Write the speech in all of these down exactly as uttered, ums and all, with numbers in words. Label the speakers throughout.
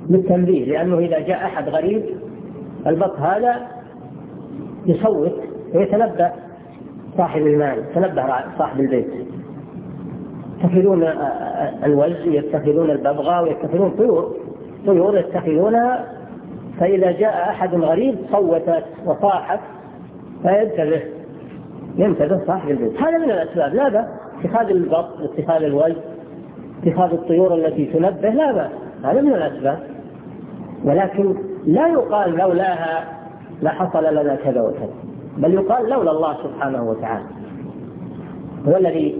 Speaker 1: للتنبيه، لأنه إذا جاء أحد غريب البط هذا يصوت ويتنبه صاحب المال، يتنبه صاحب البيت، يتخذون الوز، يتخذون الببغاء، ويتخذون طيور طيور يتخذونها، فإذا جاء أحد غريب صوتت وصاحت فينتبه ينتبه صاحب البيت. هذا من الأسباب، لا بأس اتخاذ البط، اتخاذ الوز، اتخاذ الطيور التي تنبه، لا بأس، هذا من الأسباب، ولكن لا يقال لولاها لحصل لنا كذا وكذا، بل يقال لولا الله سبحانه وتعالى هو الذي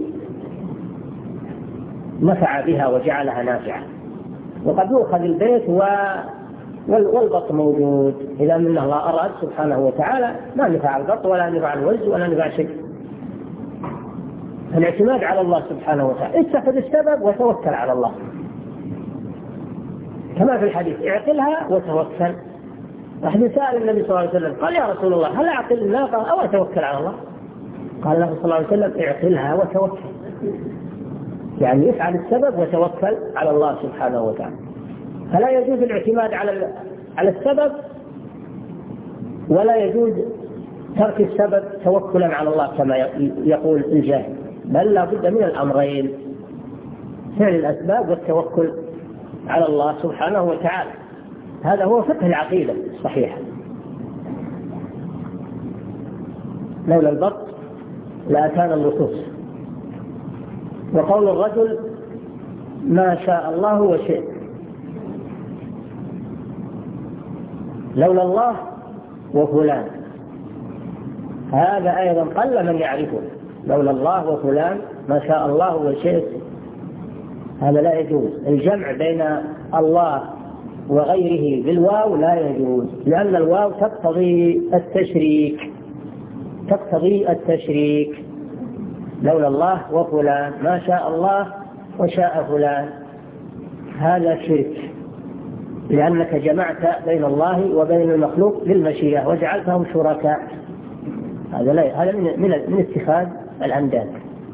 Speaker 1: نفع بها وجعلها نافعة. وقد يؤخذ البيت والبط موجود، إذا من الله أراد سبحانه وتعالى ما نفع البط ولا نفع الوز ولا نفع شيء. الاعتماد على الله سبحانه وتعالى، اتخذ السبب وتوكل على الله، كما في الحديث اعقلها وتوكل. أحد سأل النبي صلى الله عليه وسلم قال يا رسول الله هل أعقل الناقة أو أتوكل على الله؟ قال له صلى الله عليه وسلم اعقلها وتوكل، يعني افعل السبب وتوكل على الله سبحانه وتعالى. فلا يجوز الاعتماد على على السبب، ولا يجوز ترك السبب توكلا على الله كما يقول الجاهل، بل لا بد من الأمرين، فعل الأسباب والتوكل على الله سبحانه وتعالى. هذا هو فقه العقيدة الصحيحة. لولا البط لأتانا اللصوص. وقول الرجل ما شاء الله وشئت، لولا الله وفلان، هذا أيضا قل من يعرفه. لولا الله وفلان ما شاء الله وشئت، هذا لا يجوز. الجمع بين الله وغيره بالواو لا يجوز، لأن الواو تقتضي التشريك تقتضي التشريك لولا الله وفلان، ما شاء الله وشاء فلان، هذا شرك، لأنك جمعت بين الله وبين المخلوق بالمشيئة وجعلتهم شركاء. هذا لا هذا من من, من اتخاذ الأنداد.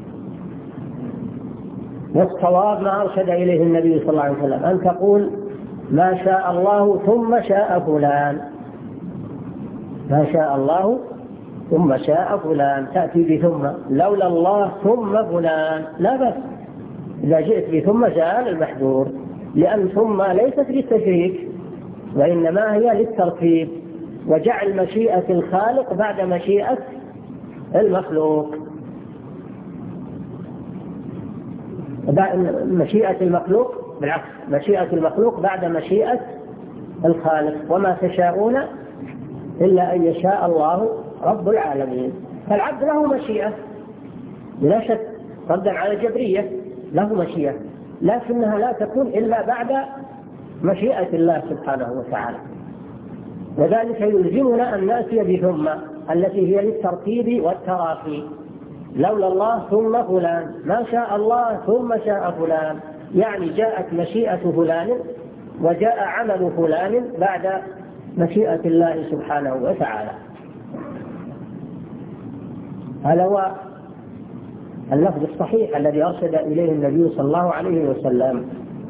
Speaker 1: والصواب ما أرشد إليه النبي صلى الله عليه وسلم أن تقول ما شاء الله ثم شاء فلان، ما شاء الله ثم شاء فلان، تأتي بثم، لولا الله ثم فلان لا بأس إذا جئت بثم زال المحذور، لأن ثم ليست للتشريك وإنما هي للترتيب وجعل مشيئة الخالق بعد مشيئة المخلوق، مشيئة المخلوق بالعكس، مشيئة المخلوق بعد مشيئة الخالق، وما تشاءون إلا أن يشاء الله رب العالمين. فالعبد له مشيئة بلا شك، ردا على الجبرية، له مشيئة، لكنها لا تكون إلا بعد مشيئة الله سبحانه وتعالى. وذلك يلزمنا أن نأتي بثم التي هي للترتيب والتراخي، لولا الله ثم فلان، ما شاء الله ثم شاء فلان، يعني جاءت مشيئة فلان وجاء عمل فلان بعد مشيئة الله سبحانه وتعالى. هذا هو اللفظ الصحيح الذي أرشد إليه النبي صلى الله عليه وسلم.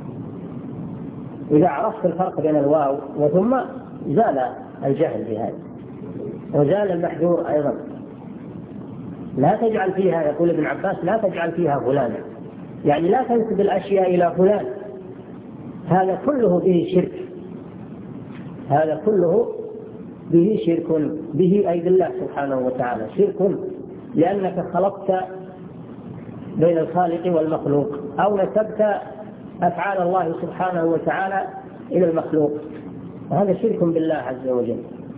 Speaker 1: إذا عرفت الفرق بين الواو وثم زال الجهل بهذا وزال المحذور أيضا. لا تجعل فيها، يقول ابن عباس لا تجعل فيها فلانا، يعني لا تنسب الأشياء إلى فلان، هذا كله به شرك، هذا كله به شرك، به أي بالله سبحانه وتعالى شرك، لأنك خلقت بين الخالق والمخلوق أو نسبت أفعال الله سبحانه وتعالى إلى المخلوق، وهذا شرك بالله عز وجل.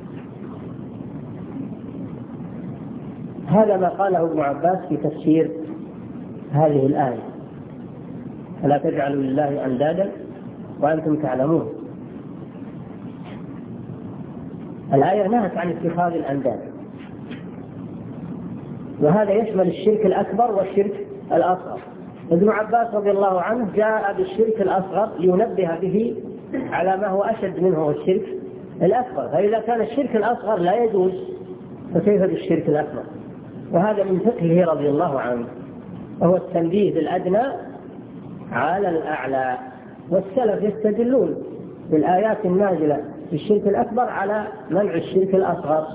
Speaker 1: هذا ما قاله ابن عباس في تفسير هذه الآية، فلا تجعلوا لله أندادا وأنتم تعلمون. الآية نهت عن اتخاذ الأنداد، وهذا يشمل الشرك الأكبر والشرك الأصغر. ابن عباس رضي الله عنه جاء بالشرك الأصغر لينبه به على ما هو أشد منه الشرك الأكبر، فإذا كان الشرك الأصغر لا يجوز فكيف بالشرك الأكبر؟ وهذا من فقهه رضي الله عنه، وهو التنبيه بالأدنى على الأعلى. والسلف يستدلون في الآيات النازلة في الشرك الأكبر على منع الشرك الأصغر،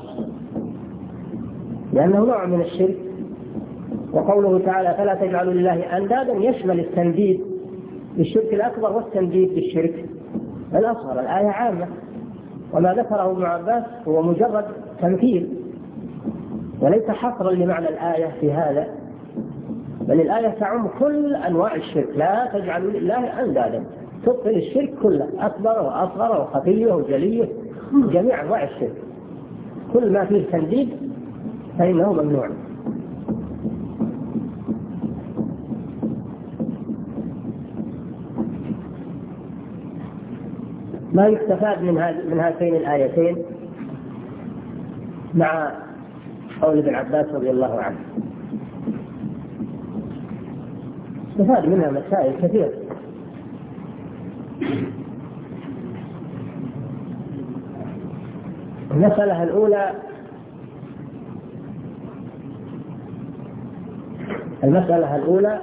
Speaker 1: لأنه نوع من الشرك. وقوله تعالى فلا تجعلوا لله أندادا يشمل التنديد بالشرك الأكبر والتنديد بالشرك الأصغر. الآية عامة، وما ذكره ابن عباس هو مجرد تمثيل وليس حصرا لمعنى الآية في هذا، بل الآية تعم كل أنواع الشرك. لا تجعلوا لله أندادا، تبطل الشرك كله، أكبر وأصغر وخفيه وجليه، جميع أنواع الشرك، كل ما فيه تنديد فإنه ممنوع. ما يستفاد من من هاتين الآيتين مع قول ابن عباس رضي الله عنه؟ استفاد منها مسائل كثيرة. المسألة الأولى المسألة الأولى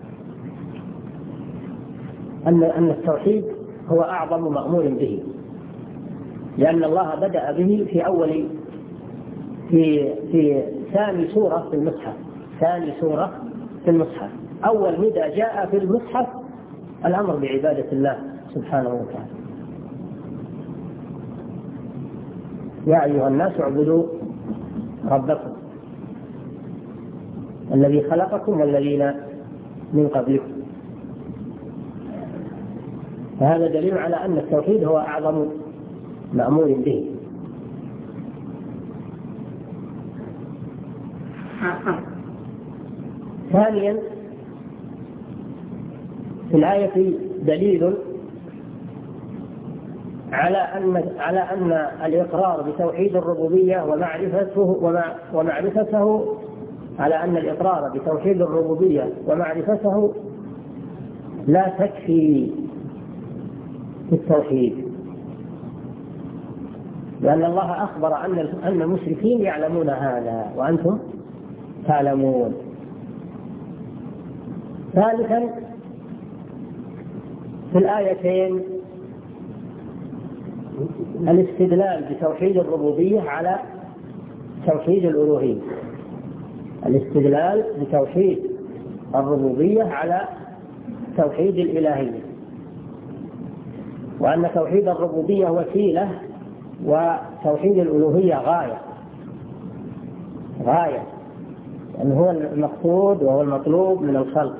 Speaker 1: أن أن التوحيد هو أعظم مأمور به، لأن الله بدأ به في أول في في ثاني سورة في المصحف. ثاني سورة في المصحف، أول نداء جاء في المصحف الأمر بعبادة الله سبحانه وتعالى. يا أيها الناس اعبدوا ربكم الذي خلقكم والذين من قبلكم. فهذا دليل على أن التوحيد هو أعظم مأمور به. ثانيا في الآية دليل على أن على أن الإقرار بتوحيد الربوبية ومعرفته ومعرفته على أن الإقرار بتوحيد الربوبية ومعرفته لا تكفي في التوحيد، لأن الله أخبر أن أن المشركين يعلمون هذا وأنتم تعلمون. ثالثا في الآيتين الاستدلال بتوحيد الربوبية على توحيد الألوهية، الاستدلال بتوحيد الربوبية على توحيد الإلهية، وأن توحيد الربوبية وسيلة وتوحيد الألوهية غاية غاية لأن هو المقصود وهو المطلوب من الخلق.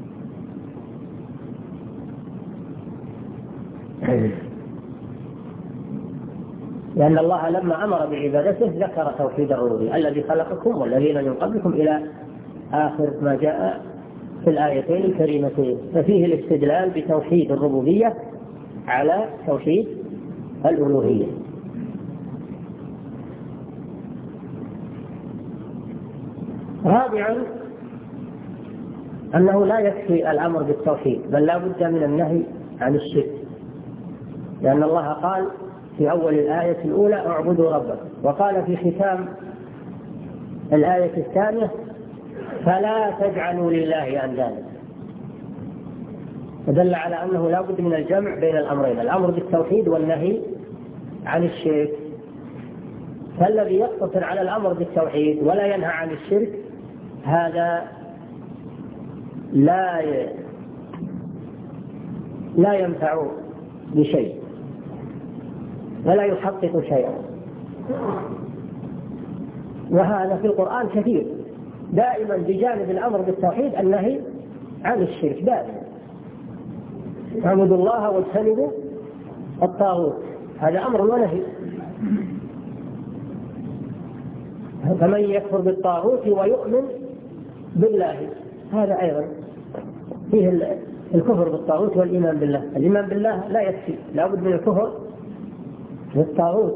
Speaker 1: لأن الله لما أمر بعبادته ذكر توحيد الربوبية الذي خلقكم والذين من قبلكم إلى آخر ما جاء في الآيتين الكريمتين، ففيه الاستدلال بتوحيد الربوبية على توحيد الألوهية. رابعا أنه لا يكفي الأمر بالتوحيد، بل لا بد من النهي عن الشرك، لأن الله قال في أول الآية الأولى اعبدوا ربكم، وقال في ختام الآية الثانية فلا تجعلوا لله أندادا، فدل على أنه لا بد من الجمع بين الأمرين، الأمر بالتوحيد والنهي عن الشرك. فالذي يقتصر على الأمر بالتوحيد ولا ينهى عن الشرك هذا لا لا ينفع بشيء ولا يحقق شيئا. وهذا في القرآن كثير، دائما بجانب الأمر بالتوحيد النهي عن الشرك، دائما اعبدوا الله واجتنبوا الطاغوت، هذا أمر ونهي. فمن يكفر بالطاغوت ويؤمن بالله هذا أيضا فيه الكفر بالطاغوت والإيمان بالله. الإيمان بالله لا يكفي، لا بد من الكفر بالطاغوت.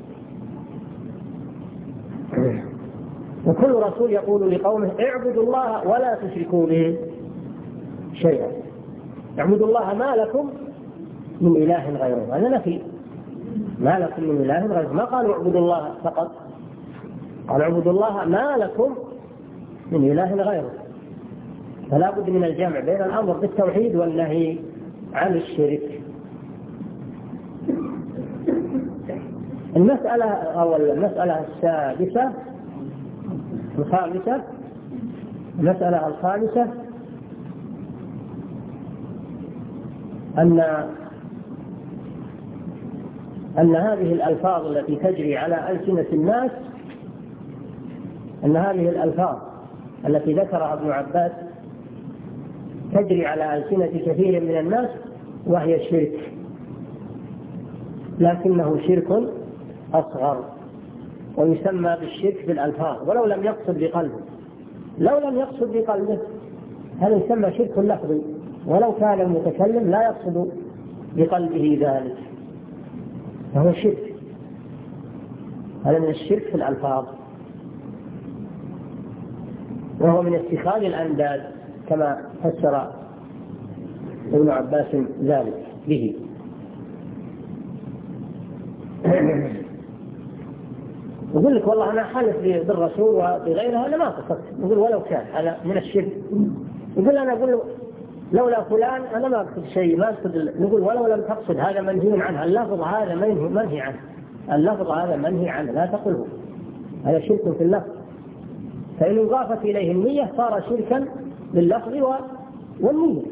Speaker 1: وكل رسول يقول لقومه اعبدوا الله ولا تشركوا به شيئا، اعبدوا الله ما لكم من إله غيره، هذا نفي، ما لكم من إله غيره، ما قالوا اعبدوا الله فقط، قالوا اعبدوا الله ما لكم من إله غيره. فلا بد من الجمع بين الأمر بالتوحيد والنهي عن الشرك. المسألة أو المسألة السادسة الخامسة المسألة الخامسة أن أن هذه الألفاظ التي تجري على ألسنة الناس أن هذه الألفاظ التي ذكرها ابن عباس تجري على ألسنة كثير من الناس وهي الشرك، لكنه شرك أصغر ويسمى بالشرك بالألفاظ ولو لم يقصد بقلبه. لو لم يقصد بقلبه هذا يسمى شرك لفظي، ولو كان المتكلم لا يقصد بقلبه ذلك فهو شرك. هذا من الشرك في الألفاظ، وهو من اتخاذ الأنداد كما فسر ابن عباس ذلك به. يقول لك والله أنا حالف بالرسول وبغيرها أنا ما قصدت، يقول ولو كان هذا من الشرك. يقول أنا أقول لولا فلان أنا ما أقصد شيء، ما أقصد. نقول ولو لم تقصد هذا منهي عنه، اللفظ هذا منهي عنه، اللفظ هذا منهي عنه لا تقله، هذا شرك في اللفظ. فإن اضافت إليه النية صار شركا باللفظ والنية.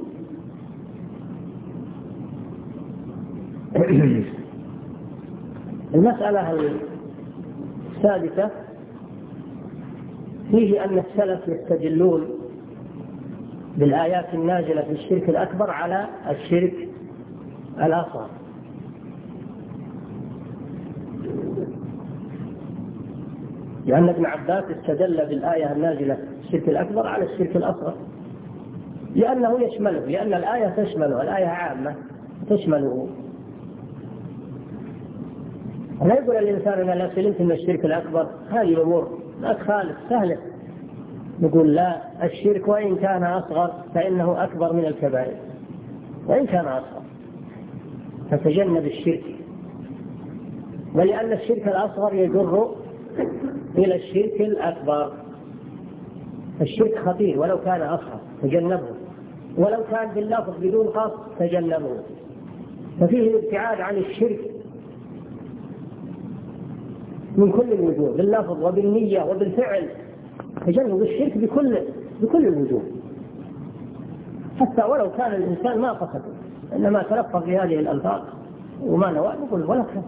Speaker 1: المسألة السادسة فيه أن السلف يستدلون بالآيات النازلة في الشرك الأكبر على الشرك الأصغر، لأن ابن عباس استدل بالآية النازلة في الشرك الأكبر على الشرك الأصغر لأنه يشمله، لأن الآية تشمله، الآية عامة تشمله. لا يقول الإنسان أنا لا سلمت من الشرك الأكبر، هذه الأمور لا تخالف سهلة. نقول لا، الشرك وإن كان أصغر فإنه أكبر من الكبائر وإن كان أصغر، فتجنب الشرك. ولأن الشرك الأصغر يجر إلى الشرك الأكبر. الشرك خطير ولو كان أصغر تجنبه، ولو كان باللفظ بدون قصد تجنبه. ففيه الابتعاد عن الشرك من كل الوجوه، باللفظ وبالنية وبالفعل، تجنب الشرك بكل بكل الوجوه، حتى ولو كان الإنسان ما قصد إنما تلفظ بهذه الألفاظ وما نوى، نقول ولا كان.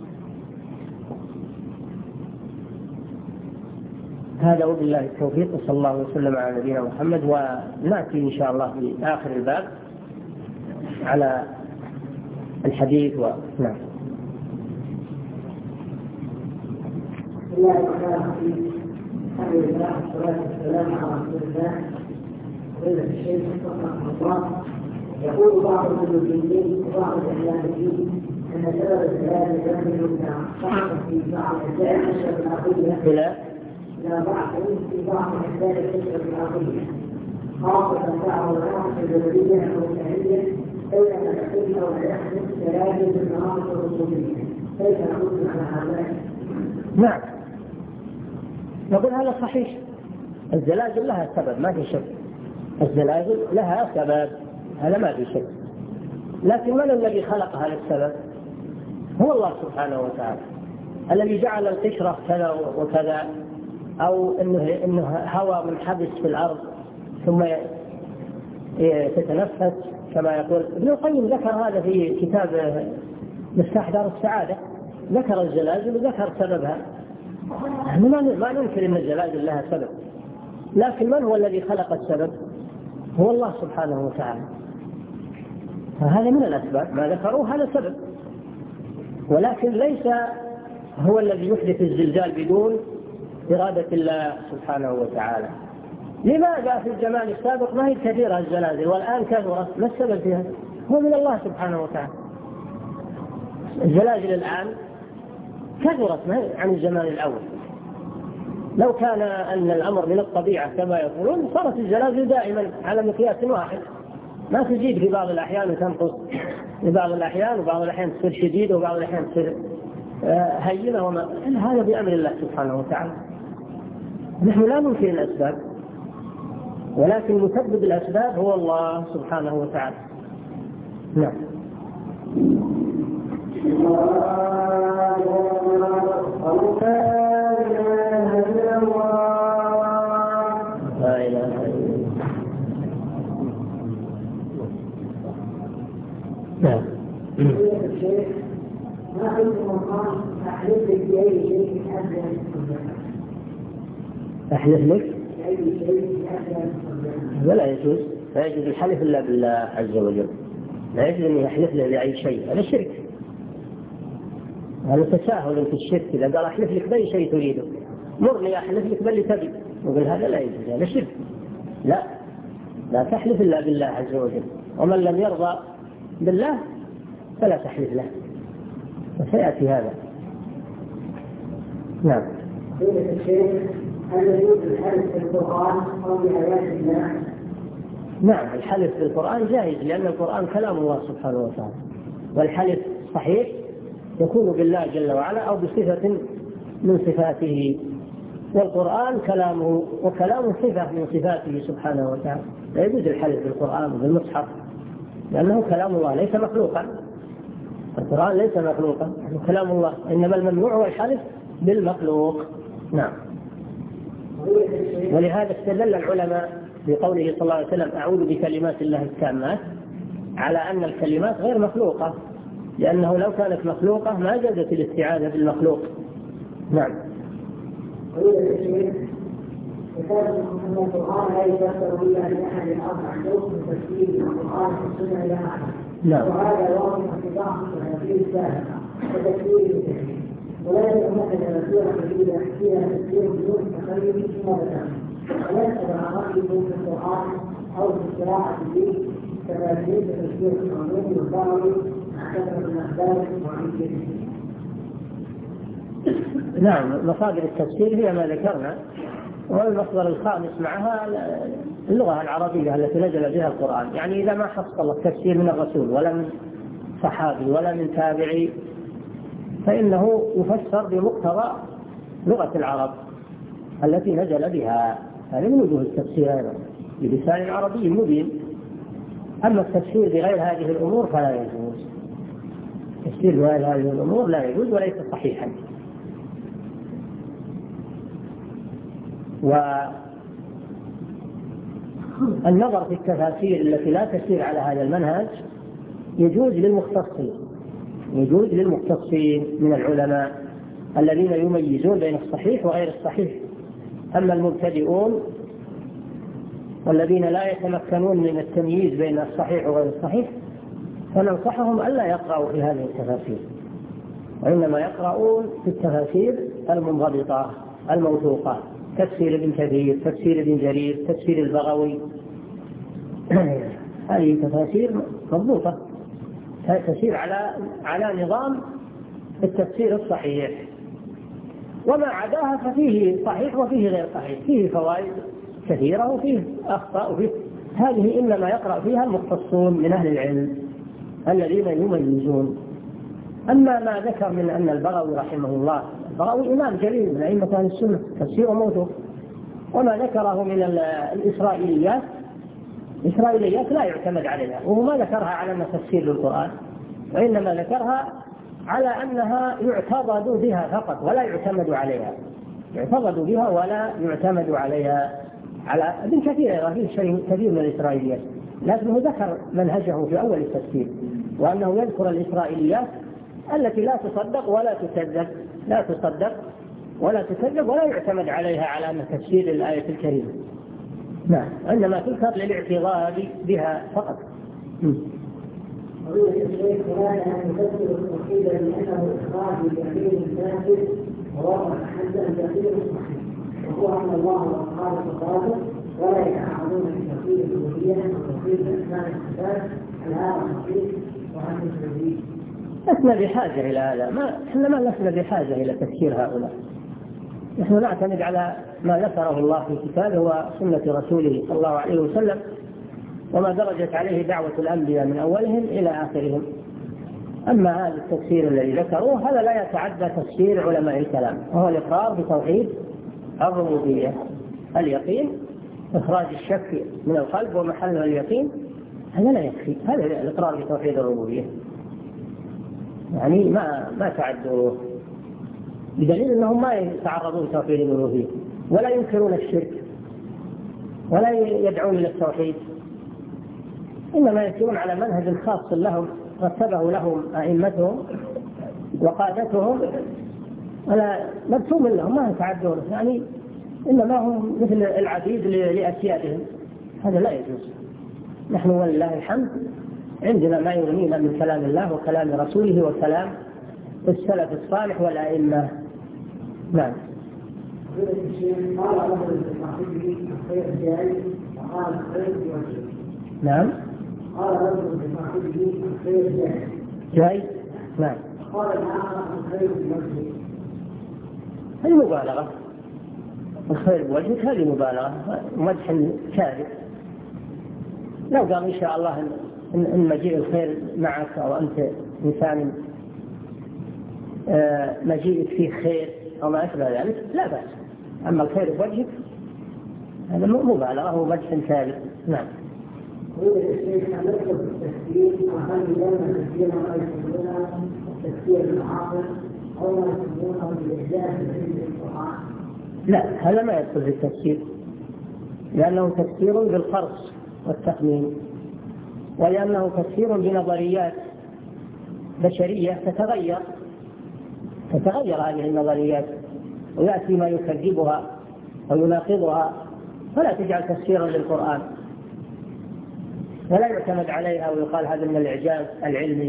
Speaker 1: هذا وبالله التوفيق، وصلى الله وسلم على نبينا محمد. ونأتي إن شاء الله في آخر الباب على الحديث. ونعم.
Speaker 2: الله الرحمن الرحيم. الحمد لله والصلاة والسلام على رسول الله. قيل الشيخ رحمه الله يقول بعض المسلمين وبعض الإسلاميين أن سبب الزلال يكمل ضعف في بعض أجزاء الحشرة الأرضية إلى ضعف في بعض أجزاء الحشرة الأرضية، خاصة بعض العناصر الجبلية أو الثانية، بينما يحدث أو لا يحدث زلازل في المناطق الرسوبية. كيف نقول على هذا؟
Speaker 1: نعم، نقول هذا صحيح. الزلازل لها سبب ما في شك، الزلازل لها سبب هذا ما في شك، لكن من الذي خلق هذا السبب؟ هو الله سبحانه وتعالى الذي جعل القشرة كذا وكذا، أو إنه إنه هواء منحبس في الأرض ثم تتنفس كما يقول ابن القيم. ذكر هذا في كتاب مفتاح دار السعادة، ذكر الزلازل وذكر سببها. ما ننكر أن الزلازل لها سبب، لكن من هو الذي خلق السبب؟ هو الله سبحانه وتعالى. فهذا من الأسباب ما ذكروه، هذا سبب، ولكن ليس هو الذي يحدث الزلزال بدون إرادة الله سبحانه وتعالى. لماذا في الزمان السابق ما هي كثيرة الزلازل والآن كثرت؟ ما السبب فيها؟ هو من الله سبحانه وتعالى. الزلازل الآن كثرت عن الزمان الأول. لو كان أن الأمر من الطبيعة كما يقولون صارت الزلازل دائما على مقياس واحد، ما تزيد في بعض الأحيان وتنقص في بعض الأحيان، وبعض الأحيان تصير شديدة وبعض الأحيان تصير هينة، وما هذا بأمر الله سبحانه وتعالى. نحن لا ننكر الأسباب، ولكن مسبب الأسباب هو الله سبحانه وتعالى. نعم.
Speaker 2: ما كنت مقام أحلف لك بأي شيء أبدا أن تصدقه.
Speaker 1: أحلف لك
Speaker 2: بأي شيء أبدا أن تصدقه.
Speaker 1: ولا يجوز، لا يجوز الحلف إلا بالله عز وجل، لا يجوز أن يحلف له لأي شيء، هذا شرك، هذا تساهل في الشرك. إذا قال أحلف لك بأي شيء تريده، مرني أحلف لك باللي تبي، يقول هذا لا يجوز، هذا شرك. لا لا تحلف إلا بالله عز وجل، ومن لم يرضى بالله فلا تحلف له، وسيأتي هذا. نعم.
Speaker 2: قيل الشيخ هل يجوز الحلف في القرآن أو بآيات الله؟
Speaker 1: نعم، الحلف في القرآن جائز، لأن القرآن كلام الله سبحانه وتعالى، والحلف صحيح يكون بالله جل وعلا أو بصفة من صفاته، والقرآن كلامه، وكلامه صفة من صفاته سبحانه وتعالى، لا يجوز الحلف بالقرآن وبالمصحف لأنه كلام الله ليس مخلوقا، القرآن ليس مخلوقا، كلام الله، إنما الممنوع هو الحلف بالمخلوق. نعم. ولهذا استدل العلماء بقوله صلى الله عليه وسلم أعوذ بكلمات الله التامات على أن الكلمات غير مخلوقة، لأنه لو كانت مخلوقة ما جازت الاستعاذة بالمخلوق. نعم.
Speaker 2: أن القرآن لا يفسر إلا لأحد الأربع شروط من تفسير القرآن في السنة إلى آخره.
Speaker 1: نعم.
Speaker 2: وهذا واضح في بعض التفاسير السابقة وتفسير التفسير، ولا يمكن أن تفسير جديدة فيها تفسير بدون تخيل فيما ذكرنا، وليس رأيكم في القرآن أو في القراءة به تفاسير تفسير القانون والضروري مع كثرة الأخبار وعن.
Speaker 1: نعم، مصادر التفسير هي ما ذكرنا، والمصدر الخامس معها اللغة العربية التي نزل بها القرآن، يعني إذا ما حصل التفسير من الرسول ولا من صحابي ولا من تابعي فإنه يفسر بمقتضى لغة العرب التي نزل بها، هذه من وجوه التفسير أيضا بلسان عربي مبين. أما التفسير بغير هذه الأمور فلا يجوز، التفسير بغير هذه الأمور لا يجوز وليس صحيحا. والنظر في التفاسير التي لا تسير على هذا المنهج يجوز للمختصين، يجوز للمختصين من العلماء الذين يميزون بين الصحيح وغير الصحيح. أما المبتدئون والذين لا يتمكنون من التمييز بين الصحيح وغير الصحيح فننصحهم ألا يقرأوا في هذه التفاسير، وإنما يقرؤون في التفاسير المنضبطة الموثوقة، تفسير ابن كثير، تفسير ابن جرير، تفسير البغوي، هذه تفاسير مضبوطة تسير على على نظام التفسير الصحيح، وما عداها ففيه صحيح وفيه غير صحيح، فيه فوائد كثيرة وفيه أخطاء وفيه، هذه إنما يقرأ فيها المختصون من أهل العلم الذين يميزون. أما ما ذكر من أن البغوي رحمه الله، البغوي إمام جليل من أئمة أهل السنة، تفسيره موثوق، وما ذكره من الإسرائيليات إسرائيليات لا يعتمد عليها، وهو ما ذكرها على أنها تفسير للقرآن، وإنما ذكرها على أنها يعتضد بها فقط ولا يعتمد عليها، يعتضد بها ولا يعتمد عليها. على ابن كثير فيه شيء كثير من الإسرائيليات، لكنه ذكر منهجه في أول التفسير، وأنه يذكر الإسرائيليات التي لا تصدق ولا تكذب، لا تصدق ولا تكذب ولا يعتمد عليها على أن تفسير الآية الكريمة. نعم، عندما تذكر للاعتضاد بها فقط.
Speaker 2: قضية الشيخ هذا أن يفسر التوحيد لأنه إخراج اليقين الفاسد ووضع حدا اليقين الصحيح، وهو أن الله هو الخالق الرازق ولا يتعاملون في توحيد الألوهية وتوحيد الأسماء والصفات الهام الصحيح وعن التوحيد.
Speaker 1: لسنا بحاجة إلى هذا، ما إحنا ما لسنا بحاجة إلى تفسير هؤلاء، نحن نعتمد على ما ذكره الله في كتابه وسنة رسوله صلى الله عليه وسلم، وما درجت عليه دعوة الأنبياء من أولهم إلى آخرهم. أما هذا التفسير الذي ذكروه هذا لا يتعدى تفسير علماء الكلام، وهو الإقرار بتوحيد الربوبية، اليقين، إخراج الشك من القلب ومحله اليقين، هذا لا يكفي، هذا الإقرار بتوحيد الربوبية، يعني ما ما تعدوه، بدليل أنهم ما يتعرضون لتوحيد الألوهية ولا ينكرون الشرك ولا يدعون إلى التوحيد، إنما يسيرون على منهج خاص لهم رتبه لهم أئمتهم وقادتهم ولا مبسوم لهم ما يتعدون، يعني إنما هم مثل العبيد لأسيادهم، هذا لا يجوز. نحن ولله الحمد عندنا ما يغنينا من كلام الله وكلام رسوله وكلام السلف الصالح والأئمة. نعم. نعم.
Speaker 2: قال رجل لصاحبه الخير جاي.
Speaker 1: جاي. نعم.
Speaker 2: قال الآخر الخير بوجهه.
Speaker 1: هذه مبالغة. الخير بوجهك هذه مبالغة، مدح كاذب. لو قال إن شاء الله إن, إن مجيء الخير معك أو أنت إنسان آه مجيئك فيه خير أو ما أشبه ذلك لا بأس. أما الخير بوجهك هذا مبالغة ومدح كاذب. نعم.
Speaker 2: يقول الشيخ أن نطلب التفسير وهل يدل تفسير ما يسمونه التفسير المعاصر أو ما يسمونه بالإعجاز في القرآن؟
Speaker 1: لا، هذا ما يدخل في التفسير، لأنه تفسير بالخرص والتخمين، ولأنه تفسير بنظريات بشرية تتغير تتغير هذه النظريات ويأتي ما يكذبها ويناقضها، فلا تجعل تفسيرا للقرآن ولا يعتمد عليها ويقال هذا من الإعجاز العلمي.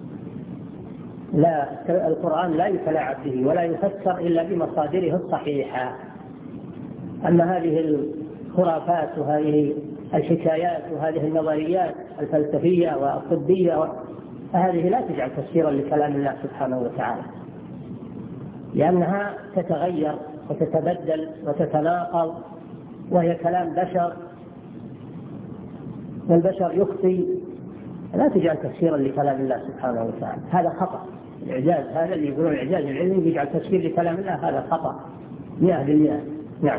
Speaker 1: لا، القرآن لا يتلاعب به ولا يفسر إلا بمصادره الصحيحة. أما هذه الخرافات وهذه الحكايات وهذه النظريات الفلسفية والطبية هذه لا تجعل تفسيرا لكلام الله سبحانه وتعالى، لأنها تتغير وتتبدل وتتناقض، وهي كلام بشر والبشر يخطي، لا تجعل تفسيرا لكلام الله سبحانه وتعالى. هذا خطأ. الإعجاز هذا اللي يقولون الإعجاز العلمي يجعل تفسير لكلام الله، هذا خطأ مئة بالمئة. نعم.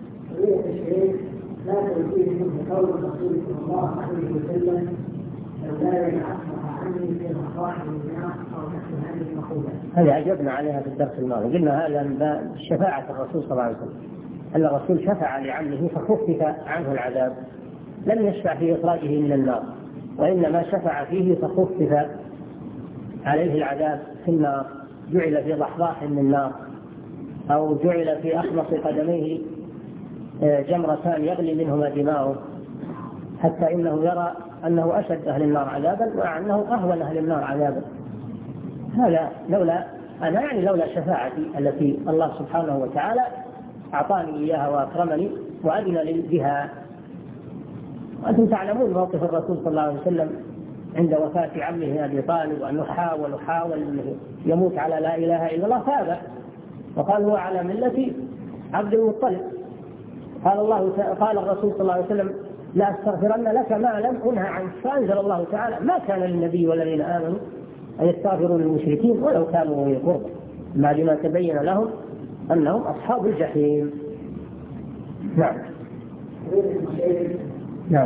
Speaker 2: لا تنفيه منه قول الرسول صلى الله عليه وسلم لو لا يعصمها عني في مصاحب الناس أو نحن هذه المقولة.
Speaker 1: هذا أجبنا عليها في الدرس الماضي، قلنا هذا من باب شفاعة الرسول صلى الله عليه وسلم، أن الرسول شفع لعمه فخفف عنه العذاب، لم يشفع في إخراجه من النار، وإنما شفع فيه فخفف عليه العذاب في النار، جعل في ضحضاح من النار أو جعل في أخمص قدميه جمرتان يغلي منهما دماؤه، حتى إنه يرى أنه أشد أهل النار عذابا وأنه أهون أهل النار عذابا. هذا لولا أنا يعني لولا شفاعتي التي الله سبحانه وتعالى أعطاني إياها وأكرمني وأذن لي بها. وأنتم تعلمون موقف الرسول صلى الله عليه وسلم عند وفاة عمه أبي طالب، وأنه حاول وحاول أنه يموت على لا إله إلا الله فأبى وقال هو على ملة عبد المطلب. قال الله قال الرسول صلى الله عليه وسلم لا أستغفرن لك ما لم أنهى عنك، فأنزل الله تعالى ما كان للنبي والذين آمنوا أن يستغفروا للمشركين ولو كانوا أولي قربى بعد ما تبين لهم أنهم أصحاب الجحيم. نعم. نعم.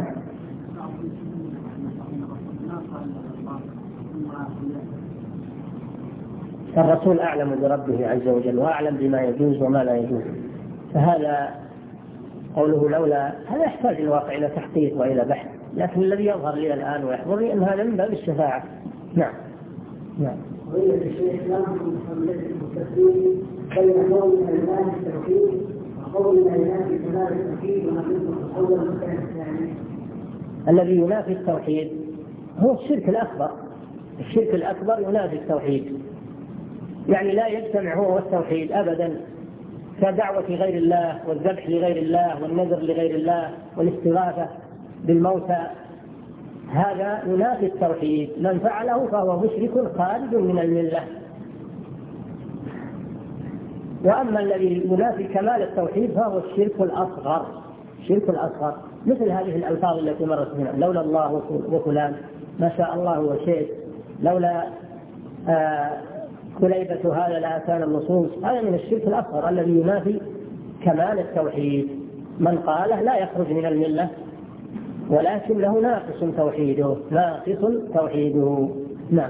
Speaker 1: الرسول أعلم بربه عز وجل وأعلم بما يجوز وما لا يجوز، فهذا قوله لولا هذا يحتاج الواقع إلى تحقيق وإلى بحث، لكن الذي يظهر لي الآن ويحضر لي أن هذا من باب الشفاعة. نعم. نعم.
Speaker 2: وهي الشيخ لهم محمد المكفرين بين قول الإيمان بالتوحيد وقول الإيمان بكمال التوحيد ونقيضه الأول والثاني الثاني.
Speaker 1: الذي ينافي التوحيد هو الشرك الأكبر. الشرك الأكبر ينافي التوحيد، يعني لا يجتمع هو والتوحيد أبدا، كدعوة غير الله والذبح لغير الله والنذر لغير الله والاستغاثة بالموتى، هذا ينافي التوحيد. من فعله فهو مشرك خارج من الملة. وأما الذي ينافي كمال التوحيد فهو الشرك الأصغر. الشرك الأصغر مثل هذه الألفاظ التي مرت بنا، لولا الله وفلان، ما شاء الله وشئت، لولا آه كليبة هذا لا كان النصوص. هذا من الشرك الأصغر الذي ينافي كمال التوحيد. من قاله لا يخرج من الملة، ولكن له ناقص توحيده ناقص توحيده. نعم.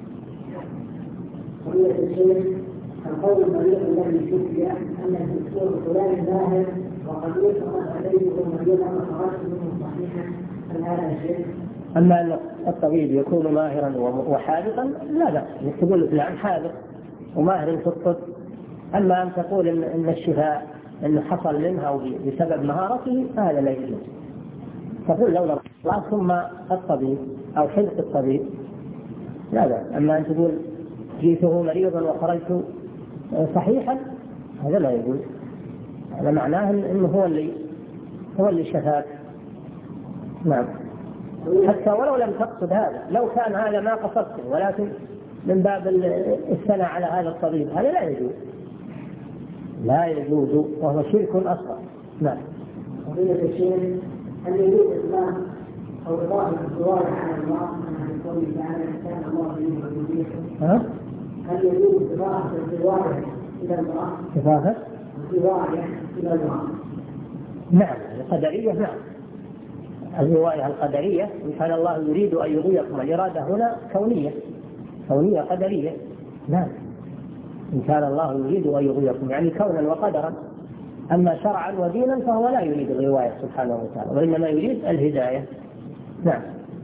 Speaker 2: القول المريض الذي شفي أن الدكتور فلان ظاهر وقد يفقد عليه مريضا وخرجت منه صحيحا، هل هذا شيء؟
Speaker 1: أما أن الطبيب يكون ماهرا وحاذقا لا لا، تقول فلان حاذق وماهر في الطب. أما أن تقول إن, إن الشفاء إنه حصل منها بسبب مهارته هذا لا يجوز. تقول لولا الله ثم الطبيب أو حلق الطبيب لا لا. أما أن تقول جئته مريضا وخرجت صحيحا هذا لا يجوز. هذا معناه إنه هو اللي هو اللي شفاك. نعم. حتى ولو لم تقصد هذا، لو كان هذا ما قصدته ولكن من باب الثناء على هذا الطبيب هذا لا يجوز، لا يجوز وهو شرك أصغر. نعم.
Speaker 2: فضيلة الشيخ، هل يجوز إطلاق أو إضافة الصور على الله من قوله تعالى كان الله به
Speaker 1: ها؟
Speaker 2: هل يجوز إضافة الصور إلى الله؟
Speaker 1: إضافة
Speaker 2: الصور إلى الله؟
Speaker 1: نعم. القدرية نعم. الرواية القدرية إن كان الله يريد أن يغويكم، الإرادة هنا كونية كونية قدرية. نعم. إن كان الله يريد أن يغويكم يعني كونا وقدرا. أما شرعا ودينا فهو لا يريد الغواية سبحانه وتعالى وإنما يريد الهداية. نعم.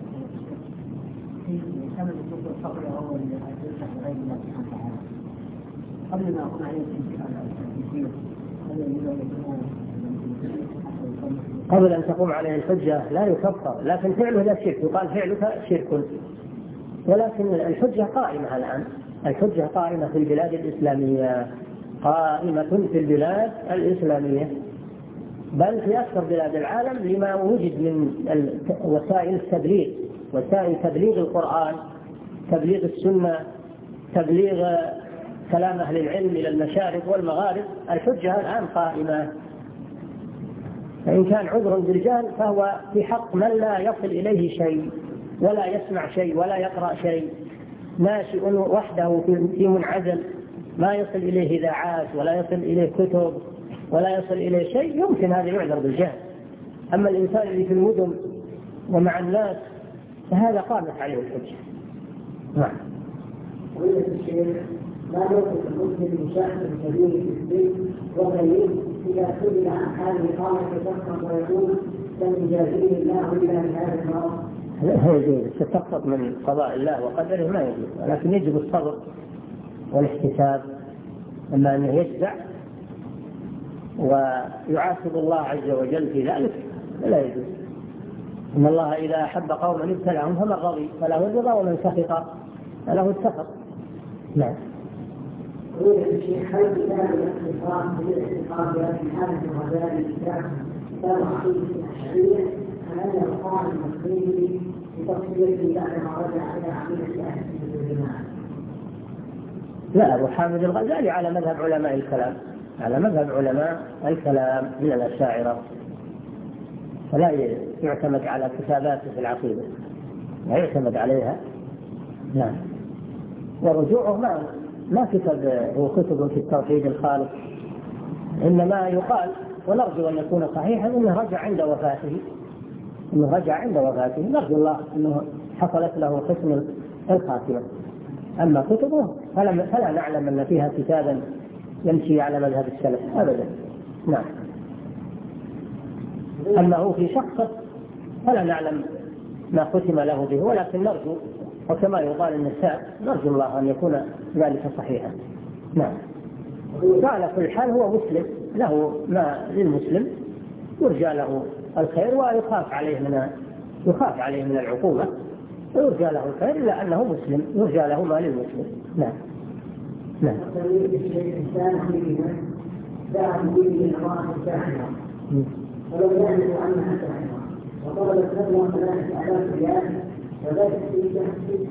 Speaker 1: قبل أن تقوم عليه الحجة لا يكفر، لكن فعله لا شرك، يقال فعلك شرك، ولكن الحجة قائمة الآن. الحجة قائمة في البلاد الإسلامية، قائمة في البلاد الإسلامية، بل في أكثر بلاد العالم لما وجد من وسائل التبليغ، وسائل تبليغ القرآن، تبليغ السنة، تبليغ كلام أهل العلم إلى المشارق والمغارب. الحجة الآن قائمة. فإن كان عذر بالجهل فهو في حق من لا يصل إليه شيء ولا يسمع شيء ولا يقرأ شيء، ناشئ وحده في منعزل ما يصل إليه إذاعات ولا يصل إليه كتب ولا يصل إليه شيء، يمكن هذا يعذر بالجهل. أما الإنسان اللي في المدن ومع الناس فهذا قامت عليه الحجة. نعم.
Speaker 2: فضيلة الشيخ، ما موقف المسلم مشاهد كبير في البيت وقليل إذا سئل عن هذه القامة تسقط ويقول لم يجازيه الله إلا بهذا المرض؟
Speaker 1: لا يجوز، تسقط من قضاء الله وقدره ما يجوز، ولكن يجب الصبر والاحتساب. أما أنه يجزع ويعاتب الله عز وجل في ذلك لا يجوز. إن الله إذا أحب قوما ابتلاهم فمن رضي فله الرضا ومن سخط فله السخط. نعم.
Speaker 2: فضيلة الشيخ، هل كتاب الاختصاص بالاختصاص في حالة الغزال الكتاب كتاب عقيدة الأشعرية أم أن القرآن المصري بتفصيله بعد ما رجع إلى عقيدة أهل الجماعة؟
Speaker 1: لا، أبو حامد الغزالي على مذهب علماء الكلام، على مذهب علماء الكلام من الأشاعرة، فلا يعتمد على كتاباته في العقيدة، لا يعتمد عليها. نعم. ورجوعه ما ما كتب هو كتب في التوحيد الخالص، إنما يقال ونرجو أن يكون صحيحا إنه رجع عند وفاته، إنه رجع عند وفاته، نرجو الله إنه حصلت له حسن الخاتمة. أما كتبه فلا, فلا نعلم أن فيها كتابا يمشي على مذهب السلف أبدا. نعم. أما هو في شخصه فلا نعلم ما ختم له به، ولكن نرجو، وكما يقال النساء، نرجو الله أن يكون ذلك صحيحا. نعم. وعلى كل حال هو مسلم، له ما للمسلم، يرجى له الخير ويخاف عليه من يخاف عليه من العقوبة، ويرجى له الخير إلا أنه مسلم، يرجى له ما للمسلم. نعم. نعم.
Speaker 2: ولو يعرف عنها ساحرة وطلبت مبلغ ثلاثة آلاف ريال وذلك في ست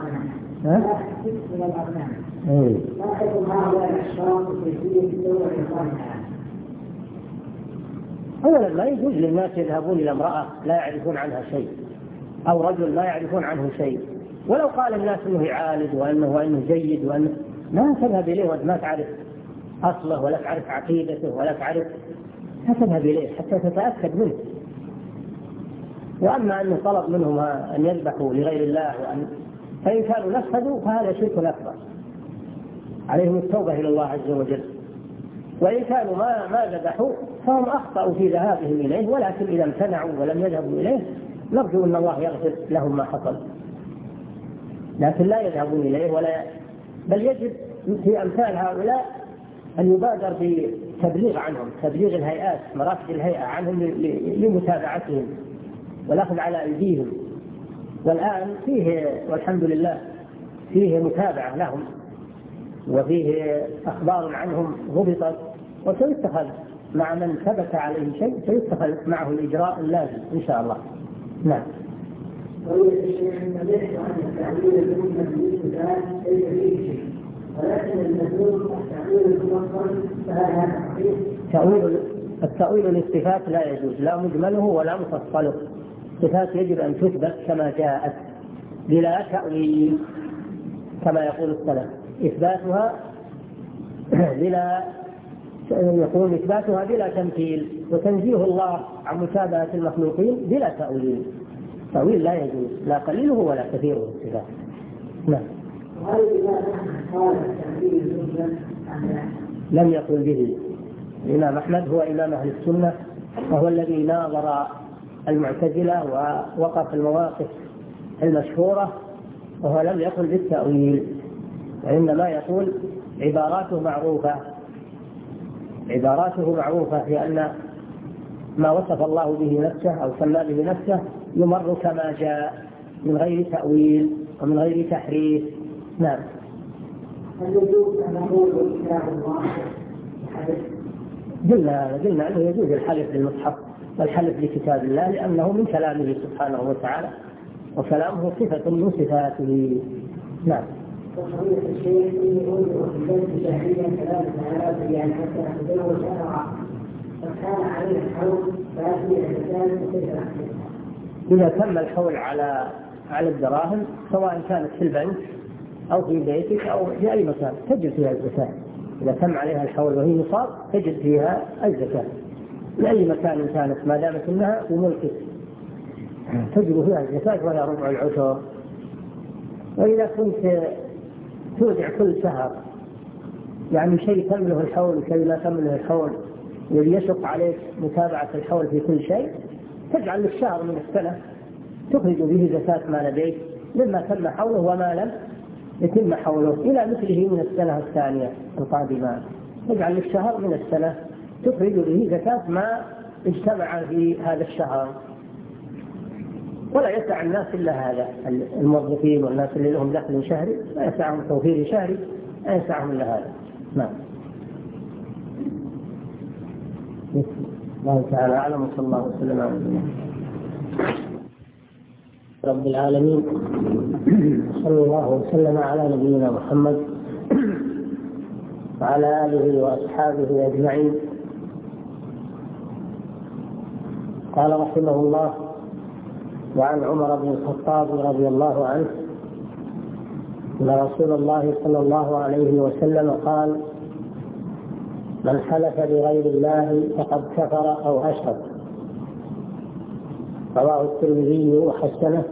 Speaker 2: من الأرنام. ما حكم هؤلاء الأشخاص وكيفية الدولة لصالحها؟
Speaker 1: أولا لا يجوز للناس يذهبون إلى امرأة لا يعرفون عنها شيء، أو رجل لا يعرفون عنه شيء، ولو قال الناس أنه عالد وأنه وأنه جيد وأنه ما تذهب إليه وأنت ما تعرف أصله ولا تعرف عقيدته ولا تعرف، لا تذهب إليه حتى تتأكد منه. وأما أنه طلب منهم أن يذبحوا لغير الله وأن فإن كانوا نفذوا فهذا شرك أكبر، عليهم التوبة إلى الله عز وجل. وإن كانوا ما ما ذبحوا فهم أخطأوا في ذهابهم إليه، ولكن إذا امتنعوا ولم يذهبوا إليه نرجو أن الله يغفر لهم ما حصل، لكن لا يذهبون إليه ولا، بل يجب في أمثال هؤلاء أن يبادر بتبليغ عنهم، تبليغ الهيئات مراكز الهيئة عنهم لمتابعتهم والأخذ على أيديهم. والآن فيه والحمد لله فيه متابعة لهم وفيه أخبار عنهم ضبطت، وسيتخذ مع من ثبت عليه شيء سيتخذ معه الإجراء اللازم إن شاء الله. نعم.
Speaker 2: ولكن المذموم التأويل المفصل فهذا صحيح.
Speaker 1: تأويل التأويل للصفات لا يجوز، لا مجمله ولا مفصله. الصفات يجب أن تثبت كما جاءت بلا تأويل كما يقول السلف، إثباتها بلا يقول إثباتها بلا تمثيل، وتنزيه الله عن مشابهة المخلوقين بلا تأويل. تأويل لا يجوز لا قليله ولا كثيره الصفات. نعم. لم يقل به الإمام أحمد، هو إمام أهل السنة وهو الذي ناظر المعتزلة ووقف المواقف المشهورة، وهو لم يقل بالتأويل، وإنما يقول عباراته معروفة عباراته معروفة لأن ما وصف الله به نفسه أو سمى به نفسه يمر كما جاء من غير تأويل ومن غير تحريف. نعم. قلنا قلنا أنه يجوز الحلف للمصحف والحلف لكتاب الله لأنه من كلامه سبحانه وتعالى، وكلامه صفة من صفاته. نعم.
Speaker 2: وصحيح الشيخ يقول وكذلك شاهديا كلام تعالى يعني حتى تزوج أربعة فكان عليه الحول فهذه الإنسان كيف
Speaker 1: إذا تم الحول على على الدراهم سواء كانت في البنك أو في بيتك أو في أي مكان تجد فيها الزكاة. إذا تم عليها الحول وهي نصاب تجد فيها الزكاة في أي مكان كانت ما دامت إنها في ملكك تجد فيها الزكاة ولا ربع العشر. وإذا كنت تودع كل شهر يعني شيء تمله الحول وشيء لا تمله الحول ويشق عليك متابعة الحول في كل شيء تجعل للشهر من السنة تخرج به زكاة ما لديك مما تم حوله وما لم يتم حوله إلى مثله من السنة الثانية القادمة. تجعل للشهر من السنة تخرج به زكاة ما اجتمع في هذا الشهر. ولا يسع الناس إلا هذا، الموظفين والناس اللي لهم دخل شهري لا يسعهم توفير شهري، لا يسعهم إلا هذا. نعم. الله تعالى أعلم وصلى الله وسلم على نبينا رب العالمين. صلى الله وسلم على نبينا محمد وعلى آله وأصحابه أجمعين. قال رحمه الله: وعن عمر بن الخطاب رضي الله عنه أن رسول الله صلى الله عليه وسلم قال: من حلف بغير الله فقد كفر أو أشرك. رواه الترمذي وحسنه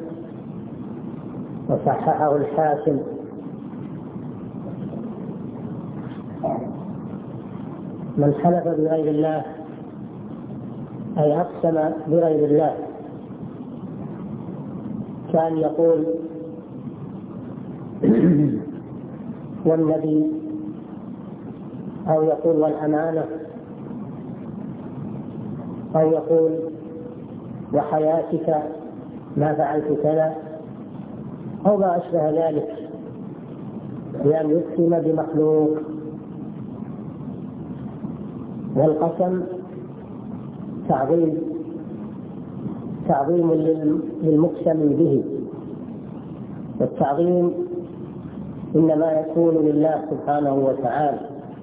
Speaker 1: وصححه الحاكم. من حلف بغير الله أي أقسم بغير الله، كان يقول والنبي أو يقول والأمانة أو يقول وحياتك ما فعلت كذا أو ما أشبه ذلك، بأن يقسم بمخلوق. والقسم تعظيم تعظيم للمقسم به، والتعظيم إنما يكون لله سبحانه وتعالى.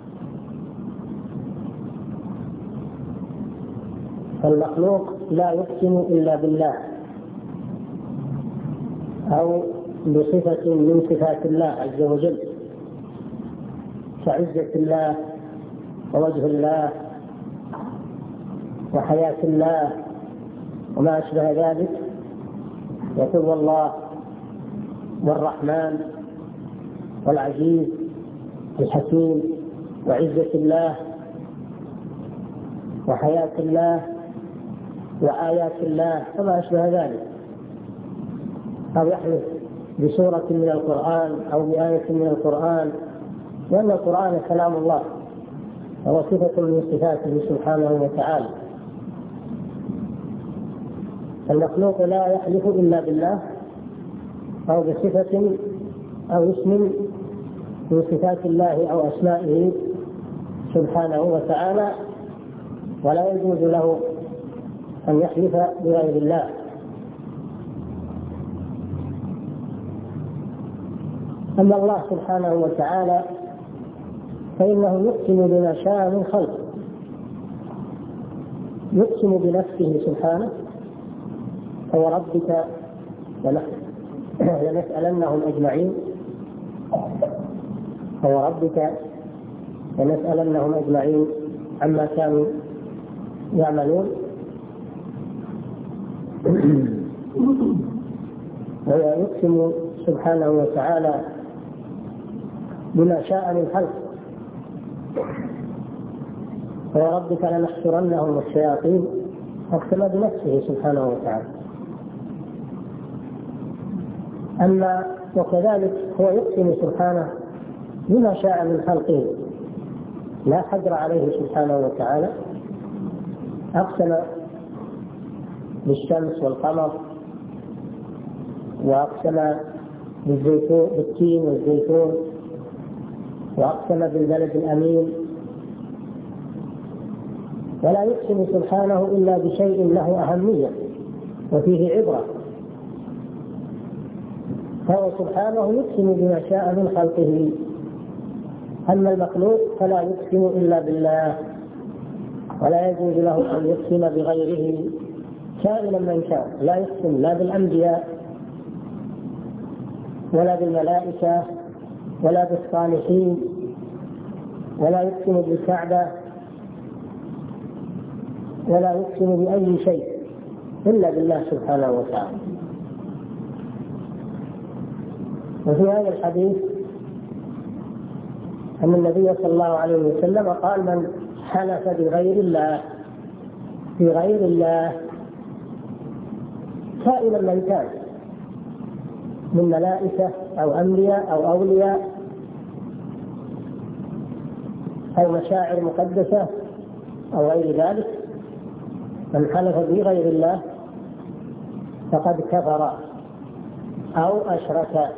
Speaker 1: فالمخلوق لا يقسم إلا بالله أو بصفة من صفات الله عز وجل كعزة الله ووجه الله وحياة الله وما أشبه ذلك. يقول والله والرحمن والعزيز الحكيم وعزة الله وحياة الله وآيات الله وما أشبه ذلك، أو يحلف بسورة من القرآن أو بآية من القرآن لأن القرآن كلام الله وهو صفة من صفاته سبحانه وتعالى. المخلوق لا يحلف إلا بالله أو بصفة أو اسم من صفات الله أو أسمائه سبحانه وتعالى، ولا يجوز له أن يحلف بغير الله. أما الله سبحانه وتعالى فإنه يقسم بما شاء من خلقه، يقسم بنفسه سبحانه: فوربك لنسألنهم أجمعين فوربك لنسألنهم أجمعين عما كانوا يعملون. ويقسم سبحانه وتعالى بما شاء من خلقه: فوربك لنحشرنهم الشياطين، أقسم بنفسه سبحانه وتعالى. أما وكذلك هو يقسم سبحانه بما شاء من خلقه، لا حجر عليه سبحانه وتعالى. أقسم بالشمس والقمر، وأقسم بالزيتون بالتين والزيتون، وأقسم بالبلد الأمين، ولا يقسم سبحانه إلا بشيء له أهمية وفيه عبرة. فهو سبحانه يقسم بما شاء من خلقه. أما المخلوق فلا يقسم إلا بالله، ولا يجوز له أن يقسم بغيره كائنا من كان. لا يقسم لا بالأنبياء ولا بالملائكة ولا بالصالحين، ولا يقسم بالكعبة، ولا يقسم بأي شيء إلا بالله سبحانه وتعالى. وفي هذا الحديث أن النبي صلى الله عليه وسلم قال: من حلف بغير الله بغير الله كائنا من كان من ملائكة أو أنبياء أو أولياء أو مشاعر مقدسة أو غير ذلك، من حلف بغير الله فقد كفر أو أشرك.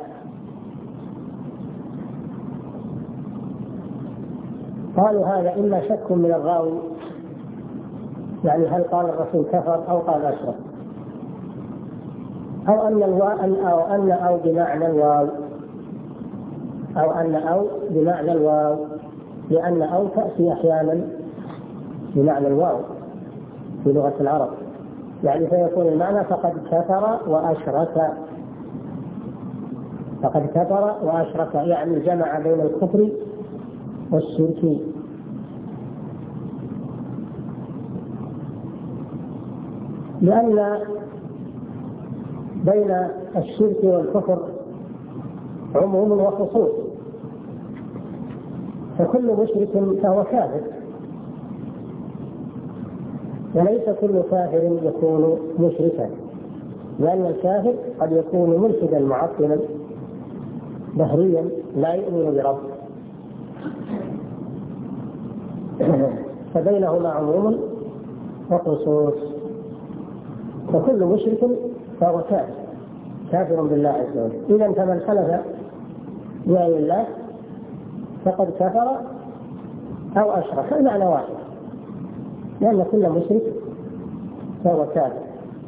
Speaker 1: قالوا هذا إما شك من الراوي، يعني هل قال الرسول كفر أو قال أشرك، أو أن الواو أو أن أو بمعنى الواو أو أن أو بمعنى الواو، لأن أو تأتي أحيانا بمعنى الواو في لغة العرب، يعني فيكون المعنى فقد كفر وأشرك. فقد كفر وأشرك يعني جمع بين الكفر والشرك. لأن بين الشرك والكفر عموم وخصوص، فكل مشرك فهو كافر، وليس كل كافر يكون مشركا، لأن الكافر قد يكون ملحدا معطلا دهريا لا يؤمن برب، فبينهما عموم وخصوص. فكل مشرك فهو كافر كافر بالله عز وجل. إذن فمن حلف بغير الله فقد كفر أو أشرك، المعنى واحد، لأن كل مشرك فهو كافر.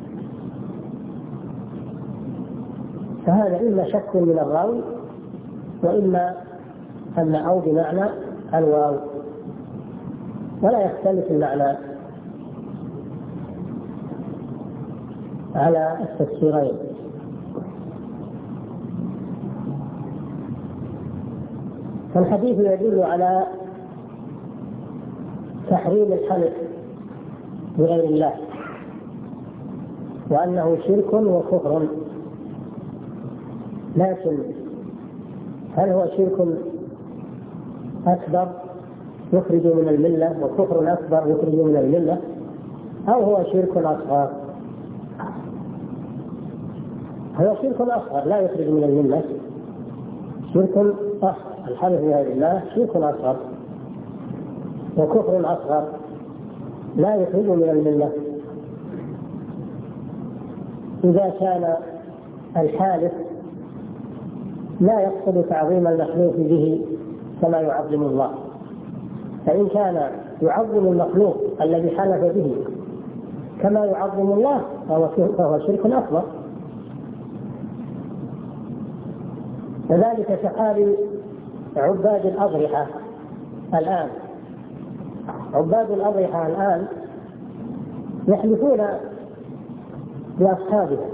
Speaker 1: فهذا إما شك من الراوي، وإما أن أو بمعنى الواو، ولا يختلف المعنى على التفسيرين. فالحديث يدل على تحريم الحلف بغير الله، وأنه شرك وكفر. لكن هل هو شرك أكبر يخرج من الملة وكفر أكبر يخرج من الملة، أو هو شرك أصغر؟ هو شرك أصغر لا يخرج من الملة، شرك أصغر. الحلف بغير الله شرك أصغر وكفر أصغر لا يخرج من الملة إذا كان الحالف لا يقصد تعظيم المخلوق به كما يعظم الله. فإن كان يعظم المخلوق الذي حلف به كما يعظم الله فهو شرك أكبر. وذلك كحال عباد الأضرحة الآن. عباد الأضرحة الآن يحلفون بأصحابهم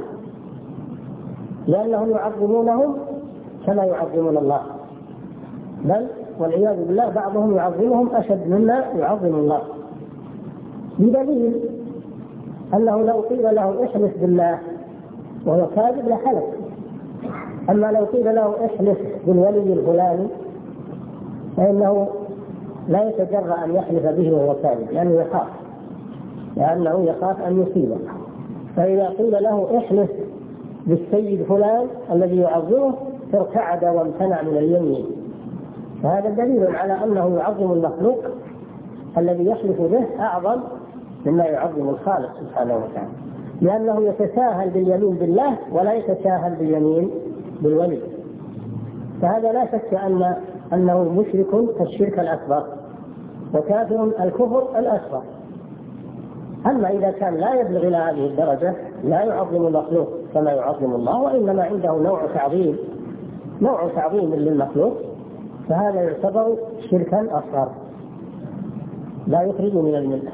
Speaker 1: لأنهم يعظمونهم كما يعظمون الله، بل والعياذ بالله بعضهم يعظمهم أشد مما يعظم الله، بدليل أنه لو قيل له احلف بالله وهو كاذب لحلف، أما لو قيل له احلف بالولي الفلاني فإنه لا يتجرأ أن يحلف به وهو كاذب لأنه يخاف لأنه يخاف أن يصيبه. فإذا قيل له احلف بالسيد فلان الذي يعظمه ارتعد وامتنع من اليمين. فهذا دليل على أنه يعظم المخلوق الذي يحلف به أعظم مما يعظم الخالق سبحانه وتعالى، لأنه يتساهل باليمين بالله ولا يتساهل باليمين بالولي. فهذا لا شك أن أنه مشرك الشرك الأكبر وكافر الكفر الأصغر. أما إذا كان لا يبلغ إلى هذه الدرجة لا يعظم المخلوق كما يعظم الله وإنما عنده نوع تعظيم نوع تعظيم للمخلوق فهذا يعتبر شركا أصغر لا يخرج من الملة،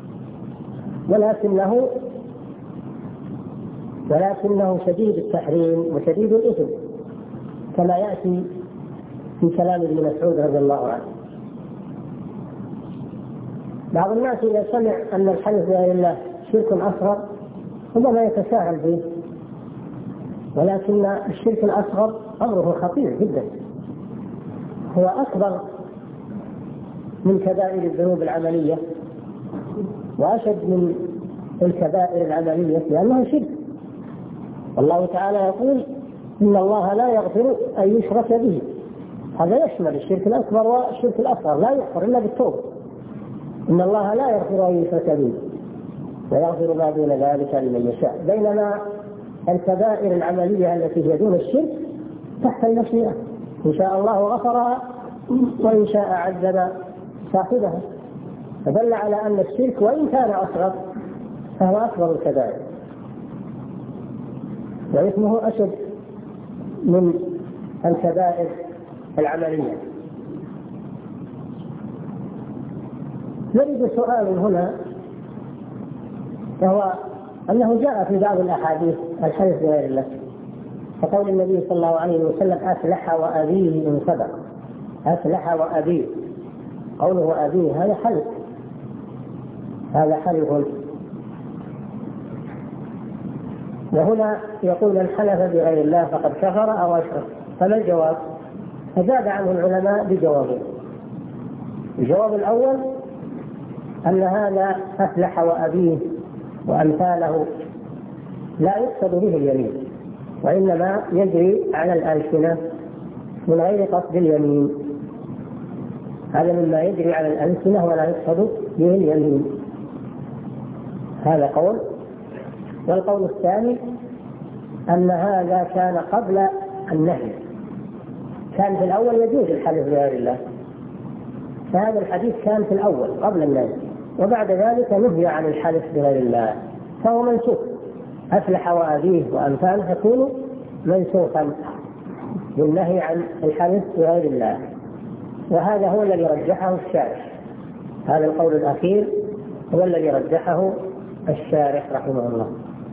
Speaker 1: ولكنه ولكنه شديد التحريم وشديد الإثم كما يأتي في كلام ابن مسعود رضي الله عنه. بعض الناس إذا سمع أن الحلف بغير الله شرك أصغر ربما يتساهل فيه، ولكن الشرك الأصغر أمره خطير جدا، هو أكبر من كبائر الذنوب العملية وأشد من الكبائر العملية لأنه شرك. والله تعالى يقول إن الله لا يغفر أن يشرك به، هذا يشمل الشرك الأكبر والشرك الأصغر، لا يغفر إلا بالتوبة. إن الله لا يغفر أن يشرك به ويغفر ما دون ذلك لمن يشاء، بينما الكبائر العملية التي هي دون الشرك تحت المشيئة، إن شاء الله غفرها وإن شاء عذب صاحبها. فدل على أن الشرك وإن كان أصغر فهو أكبر الكبائر وإثمه أشد من الكبائر العملية. يريد سؤال هنا وهو أنه جاء في بعض الأحاديث الحلف بغير الله، فقول النبي صلى الله عليه وسلم أفلح وأبيه إن صدق. أفلح وأبيه، قوله أبيه هذا حلف، هذا حلف. وهنا يقول من حلف بغير الله فقد كفر أو أشرك، فما الجواب؟ فزاد عنه العلماء بجوابين. الجواب الأول أن هذا أفلح وأبيه وأمثاله لا يقصد به اليمين، وإنما يجري على الألسنة من غير قصد اليمين، هذا مما يجري على الألسنة ولا يقصد به اليمين، هذا قول. والقول الثاني أن هذا كان قبل النهي، كان في الأول يجوز الحلف بغير الله، فهذا الحديث كان في الأول قبل النهي، وبعد ذلك نهي عن الحلف بغير الله فهو منسوخ. أفلح وأبيه وأمثاله يكون منسوخا بالنهي عن الحلف بغير الله، وهذا هو الذي رجحه الشارح. هذا القول الأخير هو الذي رجحه الشارح رحمه الله،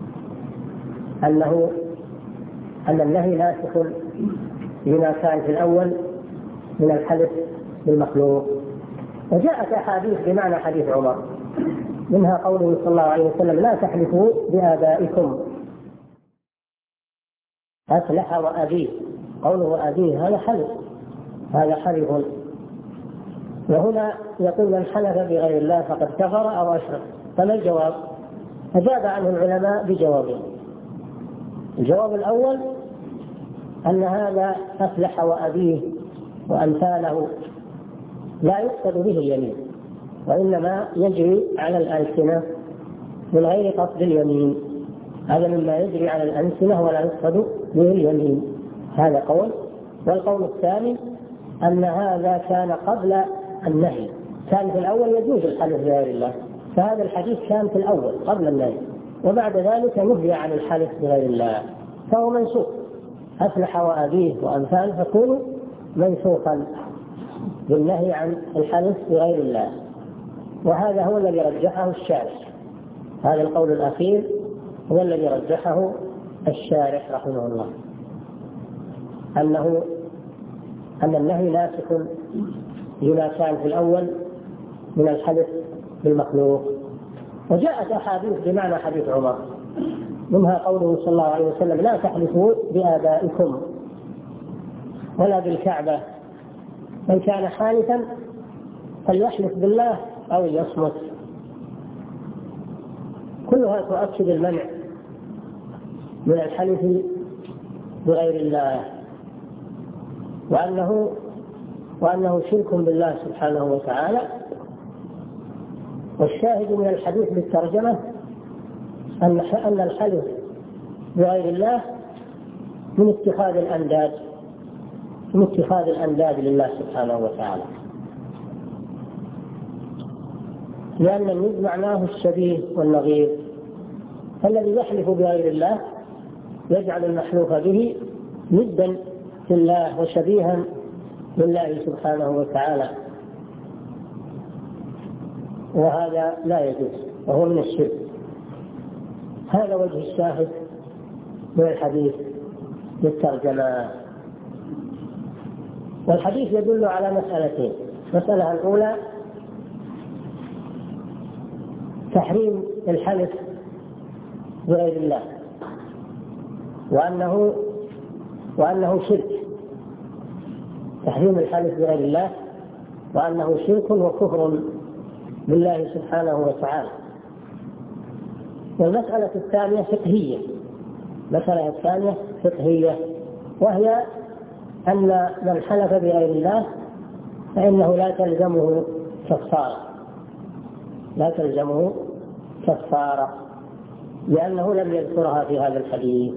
Speaker 1: أنه أن النهي ناسخ لما كان في الأول من الحلف بالمخلوق. وجاءت أحاديث بمعنى حديث عمر، منها قوله صلى الله عليه وسلم لا تحلفوا بآبائكم. أفلح وأبيه، قوله أبيه هذا حلف، هذا حلف. وهنا يقول من حلف بغير الله فقد كفر أو أشرك، فما الجواب؟ فجاب عنه العلماء بجوابين. الجواب الأول أن هذا أفلح وأبيه وأمثاله لا يقصد به اليمين، وإنما يجري على الألسنة من غير قصد اليمين. هذا مما يجري على الألسنة ولا يقصد به اليمين. هذا قول. والقول الثاني أن هذا كان قبل النهي، كان في الأول يجوز الحلف بغير الله، فهذا الحديث كان في الأول قبل النهي، وبعد ذلك نهي عن الحلف بغير الله فهو منسوخ. أفلح وأبيه وأمثال فكونوا منسوخا بالنهي عن الحلف بغير الله. وهذا هو الذي رجحه الشارح، هذا القول الأخير هو الذي رجحه الشارح رحمه الله، أنه أن النهي ناسخ لما كان في الأول من الحلف بالمخلوق. وجاءت أحاديث بمعنى حديث عمر، منها قوله صلى الله عليه وسلم: لا تحلفوا بآبائكم ولا بالكعبة، من كان حالفا فليحلف بالله أو يصمت. كلها تؤكد المنع من الحلف بغير الله، وأنه وأنه شرك بالله سبحانه وتعالى. والشاهد من الحديث بالترجمة أن أن الحلف بغير الله من اتخاذ الأنداد من اتخاذ الأنداد لله سبحانه وتعالى، لأن الند معناه الشبيه والنظير، الذي يحلف بغير الله يجعل المحلوف به ندا في الله وشبيها لله سبحانه وتعالى، وهذا لا يجوز وهو من الشرك. هذا وجه الشاهد من الحديث بالترجمة. والحديث يدل على مسألتين: المسألة الأولى تحريم الحلف بغير الله، وأنه وأنه شرك، تحريم الحلف بغير الله وأنه شرك وكفر بالله سبحانه وتعالى. والمسألة الثانية فقهية، المسألة الثانية فقهية وهي أن من حلف بغير الله فإنه لا تلزمه كفارة، لا تلزمه كفارة لأنه لم يذكرها في هذا الحديث،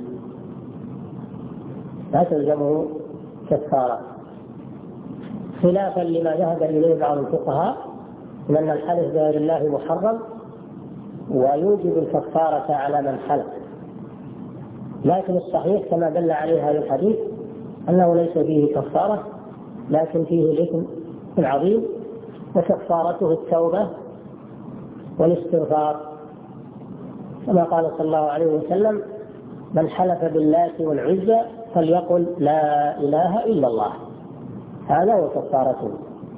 Speaker 1: لا تلزمه كفارة، خلافا لما ذهب إليه بعض الفقهاء من أن الحلف بغير الله محرم ويوجب الكفارة على من حلف. لكن الصحيح كما دل عليه هذا الحديث أنه ليس فيه كفارة، لكن فيه الإثم العظيم، وكفارته التوبة والاستغفار، كما قال صلى الله عليه وسلم: من حلف باللات والعزى فليقل لا إله إلا الله، هذا هو كفارته.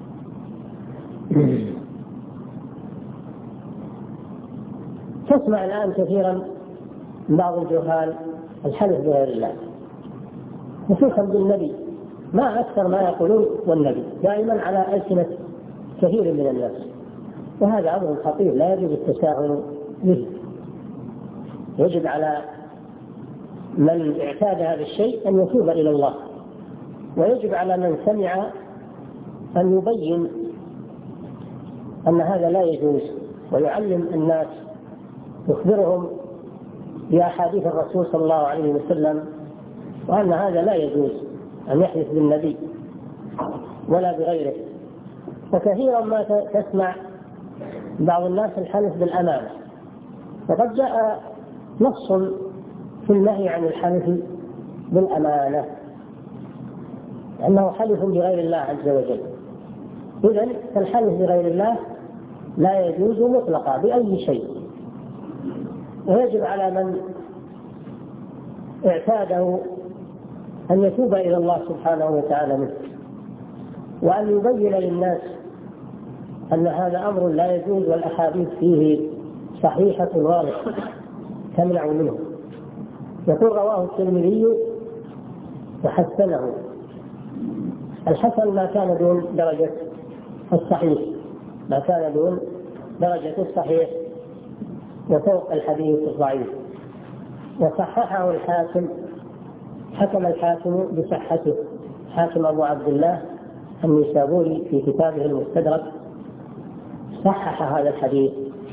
Speaker 1: تسمع الآن كثيرا من بعض الجهال الحلف بغير الله، خصوصا بالنبي، ما أكثر ما يقولون والنبي دائما على ألسنة كثير من الناس، وهذا أمر خطير لا يجب التساهل به. يجب على من اعتاد هذا الشيء أن يتوب إلى الله، ويجب على من سمع أن يبين أن هذا لا يجوز، ويعلم الناس، يخبرهم بأحاديث الرسول صلى الله عليه وسلم، وأن هذا لا يجوز أن يحلف بالنبي ولا بغيره. وكثيرا ما تسمع بعض الناس الحلف بالأمانة، وقد جاء نص في النهي عن الحلف بالأمانة أنه حلف بغير الله عز وجل. إذن فالحلف بغير الله لا يجوز مطلقا بأي شيء، ويجب على من اعتاده أن يتوب إلى الله سبحانه وتعالى منه، وأن يبين للناس أن هذا أمر لا يجوز، والأحاديث فيه صحيحة واضحة تمنع منه. يقول: رواه الترمذي وحسنه. الحسن ما كان دون درجة الصحيح، ما كان دون درجة الصحيح وفوق الحديث الضعيف. وصححه الحاكم، حكم الحاكم بصحته، حاكم أبو عبد الله النيسابوري في كتابه المستدرك صحح هذا الحديث،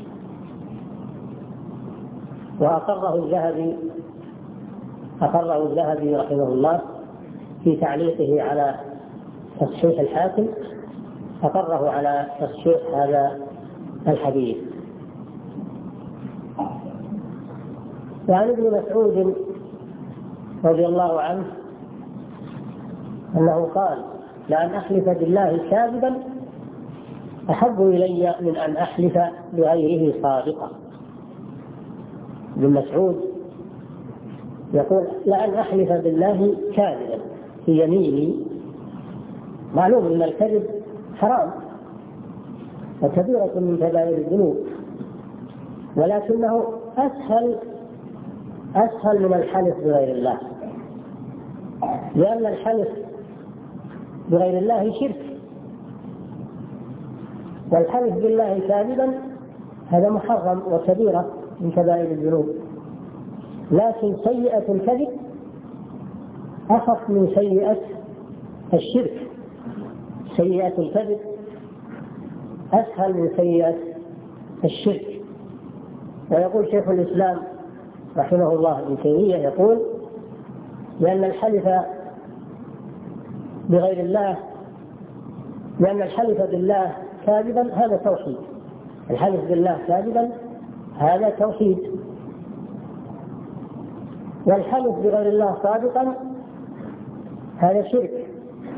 Speaker 1: وأقره الذهبي أقره الذهبي رحمه الله في تعليقه على تصحيح الحاكم، أقره على تصحيح هذا الحديث. وعن ابن مسعود رضي الله عنه أنه قال: لأن أحلف بالله كاذبا أحب إلي من أن أحلف بغيره صادقا. ابن مسعود يقول: لأن أحلف بالله كاذبا في يميني، معلوم أن الكذب حرام وكبيرة من كبائر الذنوب، ولكنه أسهل أسهل من الحلف بغير الله، لأن الحلف بغير الله شرك، والحلف بالله كاذبا هذا محرم وكبيرة من كبائر الذنوب. لكن سيئة الكذب أخف من سيئة الشرك، سيئة الكذب أسهل من سيئة الشرك. ويقول شيخ الإسلام رحمه الله ابن تيمية يقول: لأن الحلف بغير الله لأن الحلف بالله كاذبا هذا توحيد، الحلف بالله كاذبا هذا توحيد، والحلف بغير الله صادقا هذا شرك.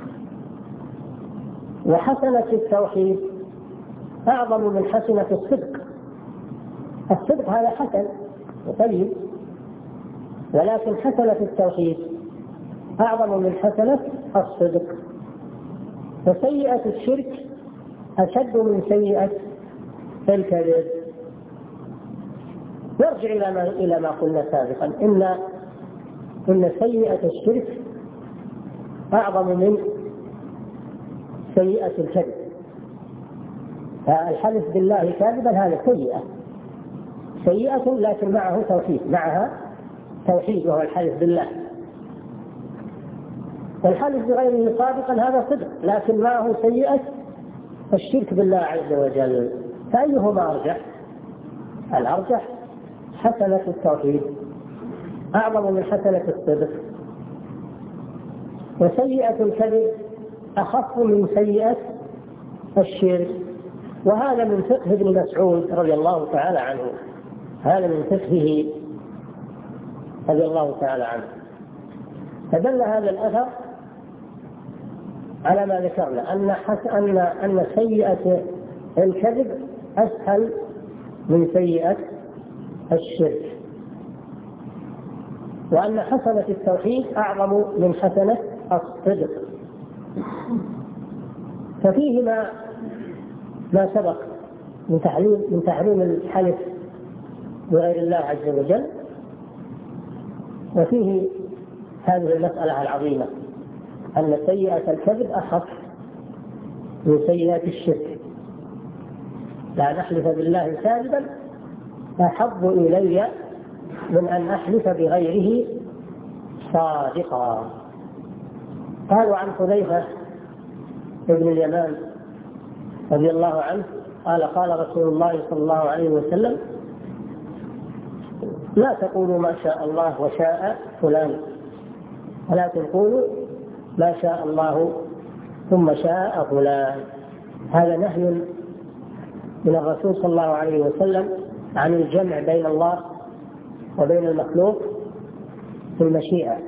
Speaker 1: وحسنة التوحيد أعظم من حسنة الصدق. الصدق هذا حسن وطيب، ولكن حسنة التوحيد أعظم من حسنة الصدق. فسيئة الشرك أشد من سيئة الكذب. يرجع إلى ما إلى ما قلنا سابقا، إن إن سيئة الشرك أعظم من سيئة الكذب. فالحلف بالله كاذبا هذا سيئة سيئة لكن معه توحيد، معها توحيد وهو الحلف بالله. والحلف بغيره صادقا هذا صدق لكن معه سيئة الشرك بالله عز وجل. فأيهما أرجح؟ الأرجح حسنة التوحيد أعظم من حسنة الصدق، وسيئة الكذب أخف من سيئة الشرك. وهذا من فقه ابن مسعود رضي الله تعالى عنه، هذا من فقهه رضي الله تعالى عنه. فدل هذا الأثر على ما ذكرنا أن أن أن سيئة الكذب أسهل من سيئة الشرك، وأن حسنة التوحيد أعظم من حسنة الصدق. ففيه ما ما سبق من تحريم من تحريم الحلف بغير الله عز وجل، وفيه هذه المسألة العظيمة أن سيئة الكذب أخف من سيئة الشرك. لا نحلف بالله كاذبا أحب إلي من أن أحلف بغيره صادقا. قالوا عن حذيفة ابن اليمان رضي الله عنه قال: قال رسول الله صلى الله عليه وسلم: لا تقولوا ما شاء الله وشاء فلان، ولكن قولوا ما شاء الله ثم شاء فلان. هذا نهي من الرسول صلى الله عليه وسلم عن الجمع بين الله وبين المخلوق في المشيئة،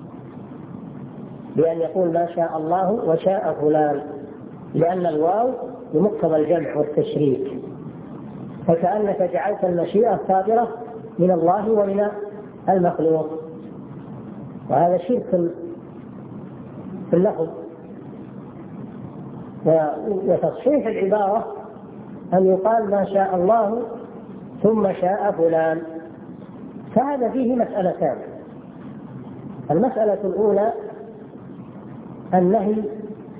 Speaker 1: بأن يقول ما شاء الله وشاء فلان، لأن الواو بمقتضى الجمع والتشريك، فكأنك جعلت المشيئة صادرة من الله ومن المخلوق، وهذا شرك في اللفظ. وتصحيح العبارة أن يقال ما شاء الله ثم شاء فلان. فهذا فيه مسألتان: المسألة الأولى النهي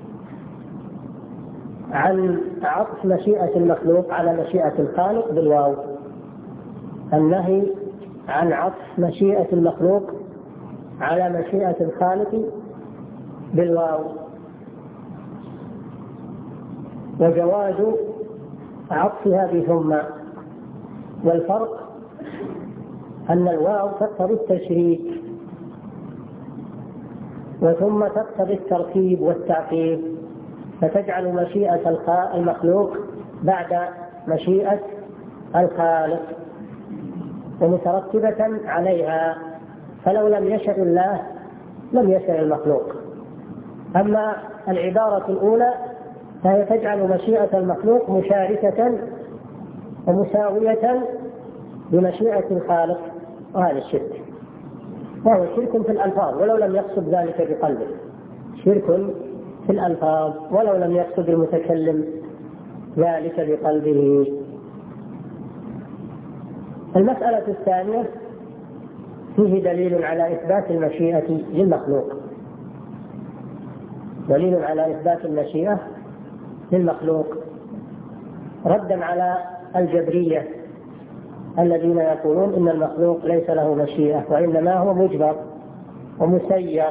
Speaker 1: عن عطف مشيئة المخلوق على مشيئة الخالق بالواو، النهي عن عطف مشيئة المخلوق على مشيئة الخالق بالواو. وجواز عطفها بثم. والفرق أن الواو تقتضي التشريك وثم تقتضي الترتيب والتعقيب، فتجعل مشيئة المخلوق بعد مشيئة الخالق ومترتبة عليها، فلو لم يشأ الله لم يشأ المخلوق. أما العبارة الأولى فهي تجعل مشيئة المخلوق مشاركة ومساوية بمشيئة الخالق، وهذا الشرك، وهو شرك في الألفاظ ولو لم يقصد ذلك بقلبه، شرك في الألفاظ ولو لم يقصد المتكلم ذلك بقلبه. المسألة الثانية فيه دليل على إثبات المشيئة للمخلوق، دليل على إثبات المشيئة للمخلوق ردا على الجبرية الذين يقولون إن المخلوق ليس له مشيئة وإنما هو مجبر ومسير،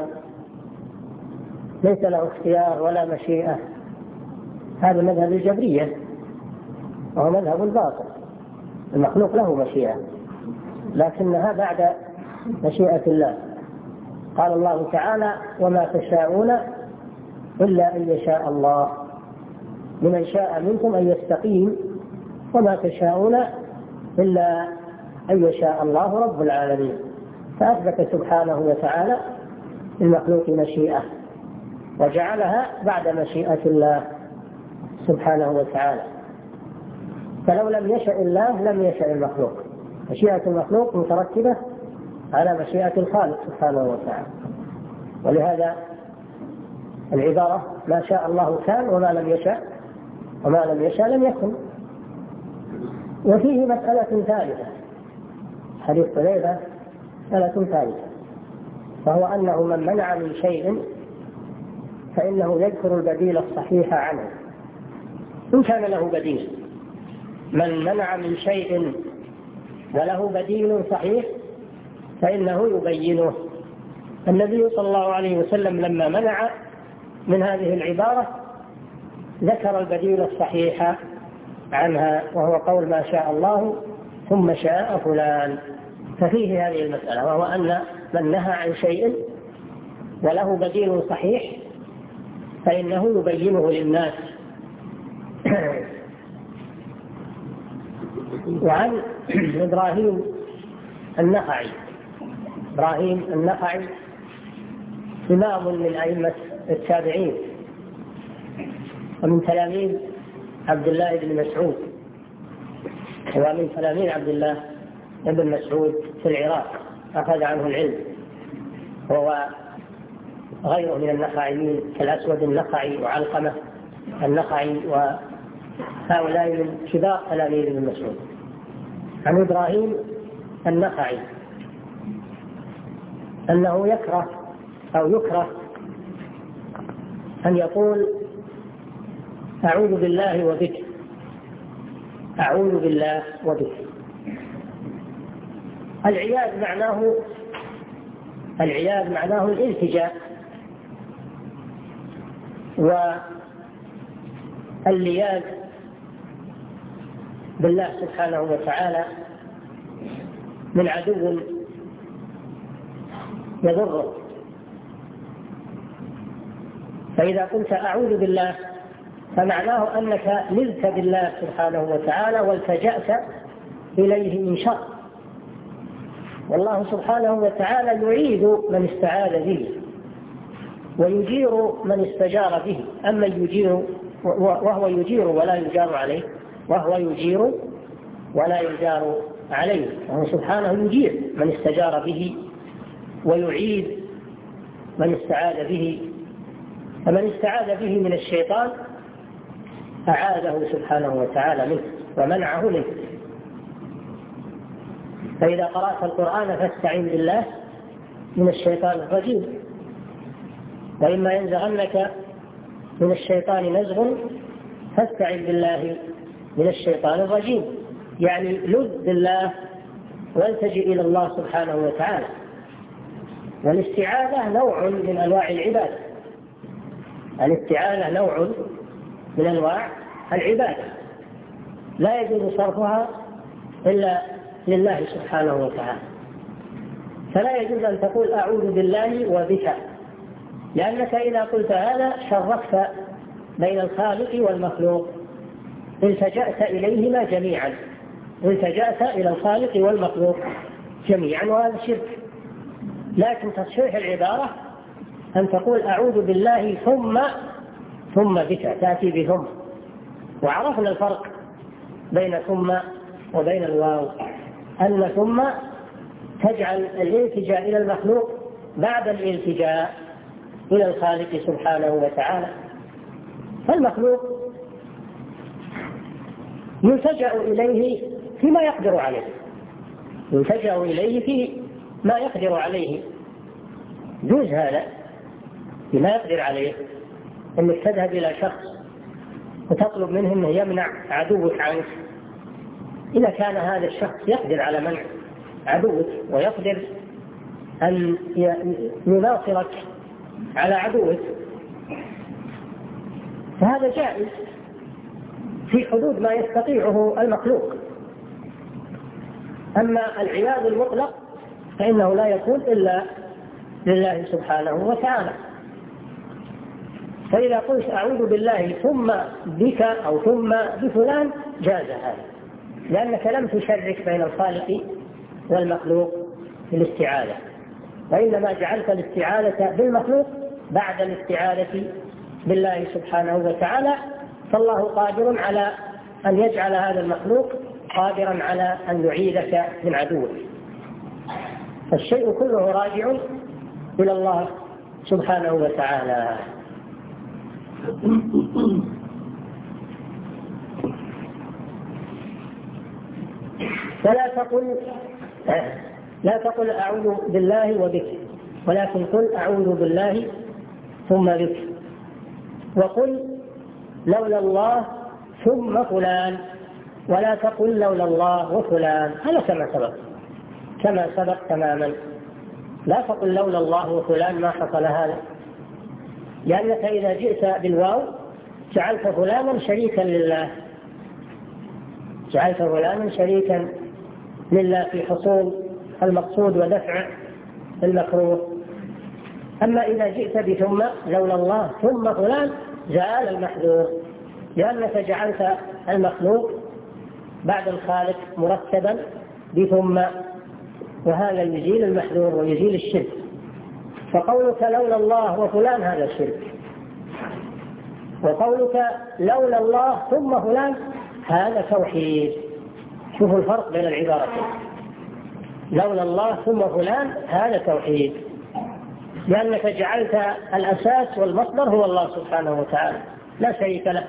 Speaker 1: ليس له اختيار ولا مشيئة. هذا مذهب الجبرية وهو مذهب الباطل. المخلوق له مشيئة لكنها بعد مشيئة الله. قال الله تعالى: وما تشاءون إلا أن يشاء الله، لمن شاء منكم أن يستقيم، وما تشاءون إلا أن يشاء الله رب العالمين. فأثبت سبحانه وتعالى المخلوق مشيئة وجعلها بعد مشيئة الله سبحانه وتعالى، فلو لم يشاء الله لم يشاء المخلوق. مشيئة المخلوق مترتبة على مشيئة الخالق سبحانه وتعالى، ولهذا العبارة ما شاء الله كان وما لم يشاء وما لم يشاء لم يكن. وفيه مسألة ثالثة، حديث حذيفة مسألة ثالثة، فهو أنه من منع من شيء فإنه يذكر البديل الصحيح عنه إن كان له بديل. من منع من شيء وله بديل صحيح فإنه يبينه. النبي صلى الله عليه وسلم لما منع من هذه العبارة ذكر البديل الصحيح عنها، وهو قول ما شاء الله ثم شاء فلان. ففيه هذه المسألة، وهو أن من نهى عن شيء وله بديل صحيح فإنه يبينه للناس. وعن إبراهيم النخعي، إبراهيم النخعي إمام من أئمة التابعين ومن تلاميذ عبد الله بن مسعود، ومن تلاميذ عبد الله بن مسعود في العراق أخذ عنه العلم، وهو غيره من النخعيين كالأسود النخعي وعلقمة النخعي، وهؤلاء من كبار تلاميذ ابن مسعود. عن إبراهيم النخعي أنه يكره أو يكره أن يقول أعوذ بالله وبك، أعوذ بالله وبك. العياذ معناه العياذ معناه الالتجاء، واللياذ بالله سبحانه وتعالى من عدو يضره. فإذا قلت أعوذ بالله فمعناه أنك لذت بالله سبحانه وتعالى والتجأت إليه من شر، والله سبحانه وتعالى يعيذ من استعاذ به ويجير من استجار به. أما يجير وهو يجير ولا يجار عليه، وهو يجير ولا يجار عليه، وهو سبحانه يجير من استجار به ويعيذ من استعاذ به. فمن استعاذ به من الشيطان أعاذه سبحانه وتعالى منه ومنعه منه. فإذا قرأت القرآن فاستعن بالله من الشيطان الرجيم، وإما ينزغنك من الشيطان نزغ فاستعن بالله من الشيطان الرجيم، يعني لذ بالله والتجئ إلى الله سبحانه وتعالى. والاستعاذة نوع من أنواع العبادة، الاستعاذة نوع من أنواع العبادة، لا يجوز صرفها إلا لله سبحانه وتعالى. فلا يجوز أن تقول أعوذ بالله وبك، لأنك إذا قلت هذا شركت بين الخالق والمخلوق، التجأت إليهما جميعا، التجأت إلى الخالق والمخلوق جميعا، وهذا شرك. لكن تصحيح العبارة أن تقول أعوذ بالله ثم ثم بك، تأتي بثم. وعرفنا الفرق بين ثم وبين الواو، أن ثم تجعل الالتجاء إلى المخلوق بعد الالتجاء إلى الخالق سبحانه وتعالى. فالمخلوق يلتجأ إليه فيما يقدر عليه، يلتجأ إليه في ما يقدر عليه، جوز هذا فيما يقدر عليه، أنك تذهب إلى شخص وتطلب منه أنه يمنع عدوك عنك، إذا كان هذا الشخص يقدر على منع عدوك ويقدر أن يناصرك على عدوك فهذا جائز في حدود ما يستطيعه المخلوق. أما العباد المطلق فإنه لا يكون إلا لله سبحانه وتعالى. فإذا قلت أعوذ بالله ثم بك أو ثم بفلان جاز هذا، لأنك لم تشرك بين الخالق والمخلوق في الاستعاذة، وإنما جعلت الاستعاذة بالمخلوق بعد الاستعاذة بالله سبحانه وتعالى. فالله قادر على أن يجعل هذا المخلوق قادرا على أن يعيذك من عدوك. فالشيء كله راجع إلى الله سبحانه وتعالى. فلا تقل لا تقل أعوذ بالله وبك، ولكن قل أعوذ بالله ثم بك، وقل لولا الله ثم فلان، ولا تقل لولا الله وفلان. هذا كما سبق كما سبق تماما. لا تقل لولا الله وفلان، ما حصل هذا، لأنك إذا جئت بالواو جعلت فلانا شريكا لله، جعلت فلانا شريكا لله في حصول المقصود ودفع المكروه. أما إذا جئت بثم لولا الله ثم فلان زال المحذور، لأنك جعلت المخلوق بعد الخالق مرتبا بثم، وهذا يزيل المحذور ويزيل الشرك. فقولك لولا الله وفلان هذا شرك، وقولك لولا الله ثم فلان هذا توحيد. شوفوا الفرق بين العبارتين، لولا الله ثم فلان هذا توحيد، لأنك جعلت الأساس والمصدر هو الله سبحانه وتعالى لا شريك له،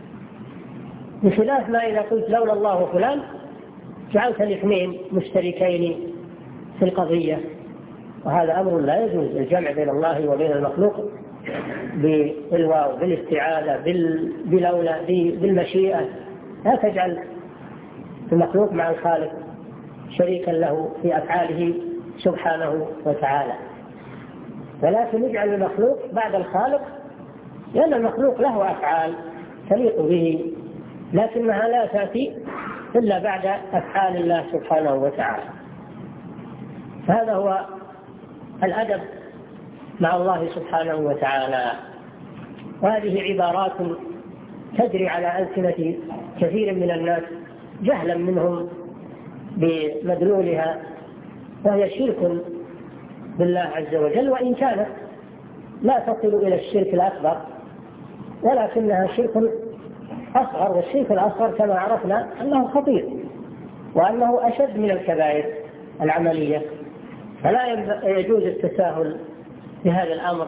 Speaker 1: بخلاف ما إذا قلت لولا الله وفلان جعلت الاثنين مشتركين في القضية، وهذا أمر لا يجوز الجمع بين الله وبين المخلوق بالواو، بالاستعاذة، بلولا، بالمشيئة. لا تجعل المخلوق مع الخالق شريكا له في أفعاله سبحانه وتعالى، ولكن اجعل المخلوق بعد الخالق، لأن المخلوق له أفعال تليق به، لكنها لا تأتي إلا بعد أفعال الله سبحانه وتعالى. هذا هو الأدب مع الله سبحانه وتعالى. وهذه عبارات تجري على ألسنة كثير من الناس جهلا منهم بمدلولها، وهي شرك بالله عز وجل، وإن كانت لا تصل إلى الشرك الأكبر ولكنها شرك أصغر، والشرك الأصغر كما عرفنا أنه خطير وأنه أشد من الكبائر العملية، فلا يجوز التساهل بهذا الأمر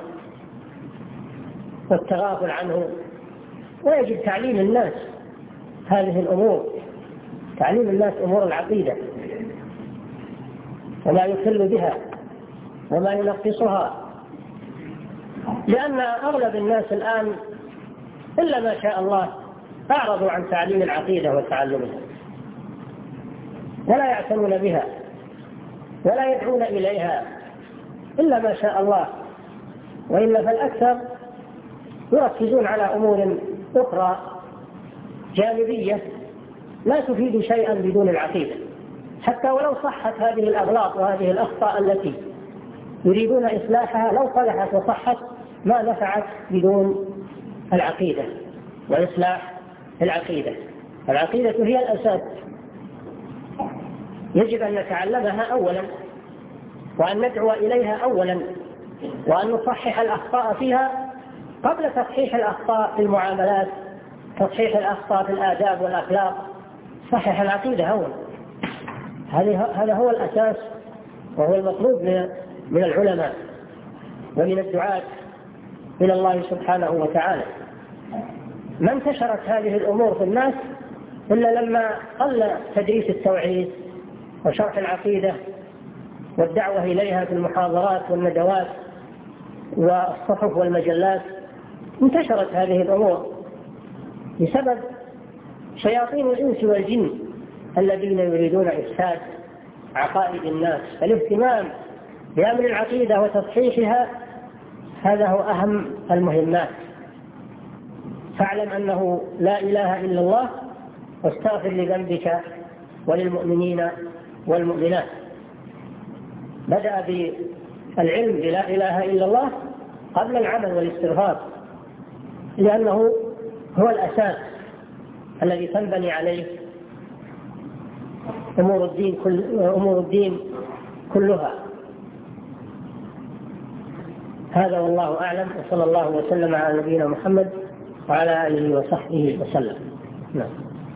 Speaker 1: والتغافل عنه، ويجب تعليم الناس هذه الأمور، تعليم الناس أمور العقيدة وما يخل بها وما ينقصها، لأن أغلب الناس الآن إلا ما شاء الله أعرضوا عن تعليم العقيدة وتعلمها، ولا يعتنون بها ولا يدعون إليها إلا ما شاء الله، وإلا فالأكثر يركزون على أمور أخرى جانبية لا تفيد شيئا بدون العقيدة، حتى ولو صحت هذه الأغلاط وهذه الأخطاء التي يريدون إصلاحها، لو صلحت وصحت ما نفعت بدون العقيدة وإصلاح العقيدة. العقيدة هي الأساس، يجب أن نتعلمها أولا، وأن ندعو إليها أولا، وأن نصحح الأخطاء فيها قبل تصحيح الأخطاء في المعاملات، تصحيح الأخطاء في الآداب والأخلاق. صحح العقيدة أولا، هذا هو الأساس، وهو المطلوب من العلماء ومن الدعاة إلى الله سبحانه وتعالى. ما انتشرت هذه الأمور في الناس إلا لما قل تدريس التوحيد وشرح العقيدة والدعوة إليها في المحاضرات والندوات والصحف والمجلات. انتشرت هذه الأمور بسبب شياطين الإنس والجن الذين يريدون إفساد عقائد الناس. فالاهتمام بأمر العقيدة وتصحيحها هذا هو أهم المهمات. فاعلم أنه لا إله إلا الله، واستغفر لذنبك وللمؤمنين والمؤمنات. بدأ بالعلم بلا إله إلا الله قبل العمل والاستغفار، لأنه هو الأساس الذي تنبني عليه أمور الدين, كل أمور الدين كلها. هذا والله أعلم، وصلى الله وسلم على نبينا محمد وعلى آله وصحبه وسلم. نعم.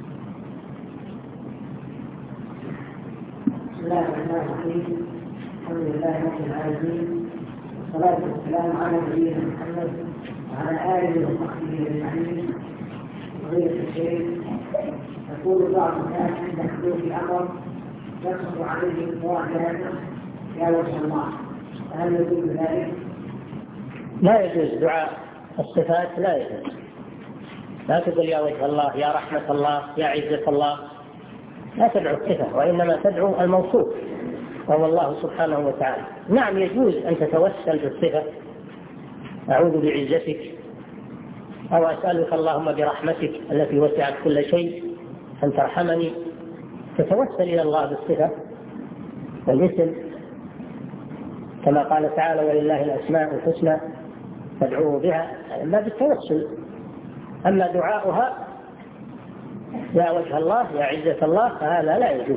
Speaker 2: بسم الله الرحمن الرحيم. الحمد لله رب العالمين، والصلاة والسلام على نبينا محمد وعلى آله وصحبه أجمعين. فضيلة الشيخ، يقول بعض الناس عند حدوث أمر يقصد عليه مواجهته يا وجه الله، فهل يجوز ذلك؟
Speaker 1: لا يجوز دعاء الصفات، لا يجوز. لا تقول يا وجه الله، يا رحمة الله، يا عزة الله، لا تدعو الصفة، وإنما تدعو الموصوف وهو الله سبحانه وتعالى. نعم يجوز أن تتوسل بالصفة، أعوذ بعزتك، أو أسألك اللهم برحمتك التي وسعت كل شيء أن ترحمني. تتوسل إلى الله بالصفة والاسم، كما قال تعالى ولله الأسماء الحسنى فادعوه بها، ما بالتوسل. أما دعاؤها يا وجه الله، يا عزة الله، فهذا لا يجوز.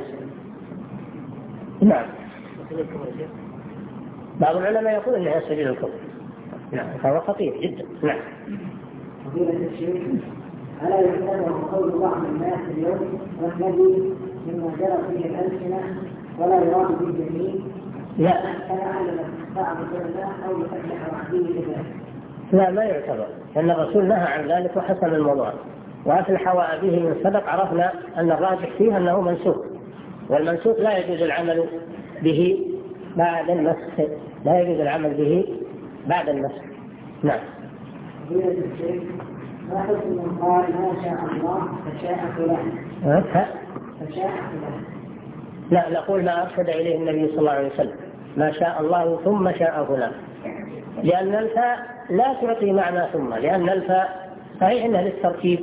Speaker 1: نعم. بعض العلماء يقول أنها سبيل الكفر. نعم، فهو خطير جدا. نعم.
Speaker 2: فضيلة الشيخ، ألا يعتبر قول بعض الناس اليوم والذي مما جرى فيه الألسنة ولا يراد به الجميع؟
Speaker 1: لا،
Speaker 2: فلا أعلم بعض العلماء أو يفتح وحده لذلك.
Speaker 1: لا، ما يعتبر، لأن الرسول نهى عن ذلك وحسن الموضوع، وأفلح وأبيه من سبق. عرفنا أن الراجح فيه أنه منسوخ، والمنسوخ لا يجوز العمل به بعد النسخ، لا يجوز العمل به بعد النسخ. نعم.
Speaker 2: فضيلة الشيخ، ما حكم من قال ما شاء الله فشاء فلان؟ فشاء فلان.
Speaker 1: لا، نقول ما أرشد إليه النبي صلى الله عليه وسلم، ما شاء الله ثم شاء فلان، لأن الفاء لا تعطي معنى ثم، لأن الفاء صحيح أنها للترتيب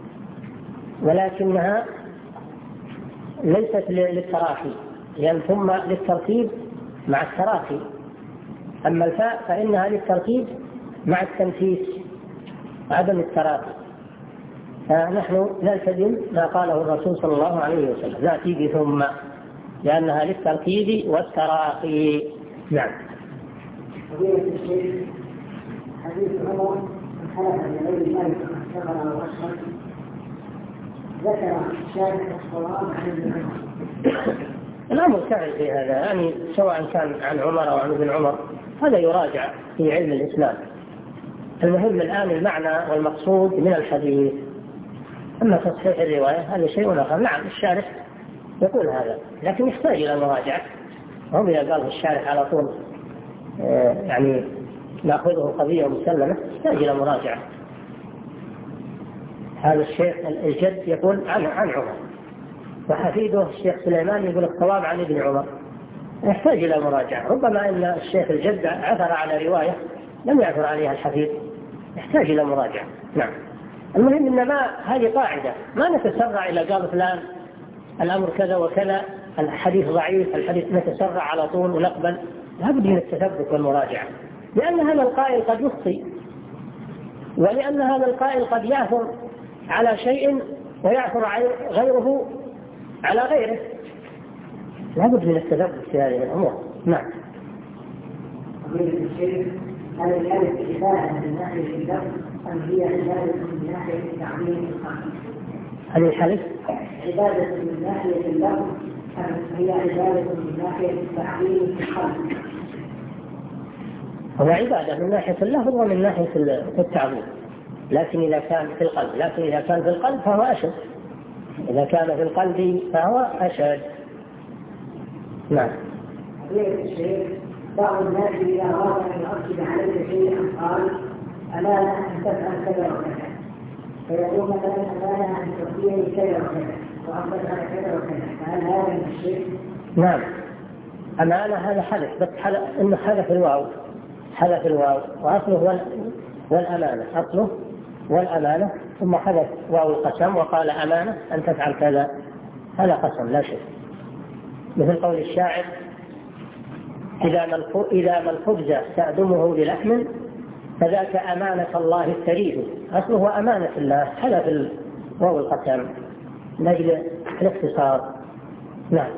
Speaker 1: ولكنها ليست للتراخي، لأن ثم للترتيب مع التراخي، أما الفاء فإنها للترتيب مع التنفيس عدم التراخي. فنحن نلتزم ما قاله الرسول صلى الله عليه وسلم، نأتي بثم، لأنها للترتيب والتراخي. نعم.
Speaker 2: فضيلة الشيخ، حديث عمر حلف بغير الله اشتغل او اشرك، ذكر شارح الصواب عن ابن عمر.
Speaker 1: الأمر سهل في هذا، يعني سواء كان عن عمر أو عن ابن عمر هذا يراجع في علم الإسلام. المهم الآن المعنى والمقصود من الحديث، أما تصحيح الرواية هذا شيء آخر. نعم الشارح يقول هذا، لكن يحتاج إلى مراجعة. هم إذا قال الشارح على طول يعني نأخذه قضية مسلمة، يحتاج إلى مراجعة. هذا الشيخ الجد يقول عن عن عمر، وحفيده الشيخ سليمان يقول الصواب عن ابن عمر، يحتاج إلى مراجعة. ربما أن الشيخ الجد عثر على رواية لم يعثر عليها الحفيد، يحتاج إلى مراجعة. نعم. المهم إن ما هذه قاعدة، ما نتسرع إلى قال فلان الأمر كذا وكذا، الحديث ضعيف، الحديث نتسرع على طول ونقبل. لابد من التثبت والمراجعة، لأن هذا القائل قد يخطئ، ولأن هذا القائل قد يعثر على شيء ويعثر غيره على غيره. لابد من التثبت في هذه الأمور. نعم.
Speaker 2: هل الحلف عبادة من ناحية اللفظ أم هي عبادة من ناحية تعظيم القلب؟
Speaker 1: هل الحلف
Speaker 2: عبادة من ناحية اللفظ أم هي عبادة من ناحية تعظيم القلب؟
Speaker 1: هو عبادة من ناحية اللفظ ومن ناحية التعظيم، لكن إذا كان في القلب لكن إذا كان في القلب فهو أشد. إذا كان في القلب فهو أشد. نعم.
Speaker 2: بعض الناس إذا أراد أن يؤكد عليك شيئا قال أمانة أن تفعل كذا وكذا، فيقول مثلا أمانة أن تؤتيني كذا وكذا وأن تفعل كذا وكذا، فهل هذا من الشرك؟
Speaker 1: نعم. أمانة هذا حلف، بس حلف إنه حلف الواو، حلف الواو وأصله والأمانة، أصله والأمانة، ثم حلف واو القسم وقال أمانة أن تفعل كذا، هذا قسم لا شيء. مثل قول الشاعر: إذا ما الخبز تأدمه بلحم فذاك أمانة الله التريد. أصله أمانة الله، حلف واو القسم من أجل الاختصار. نعم.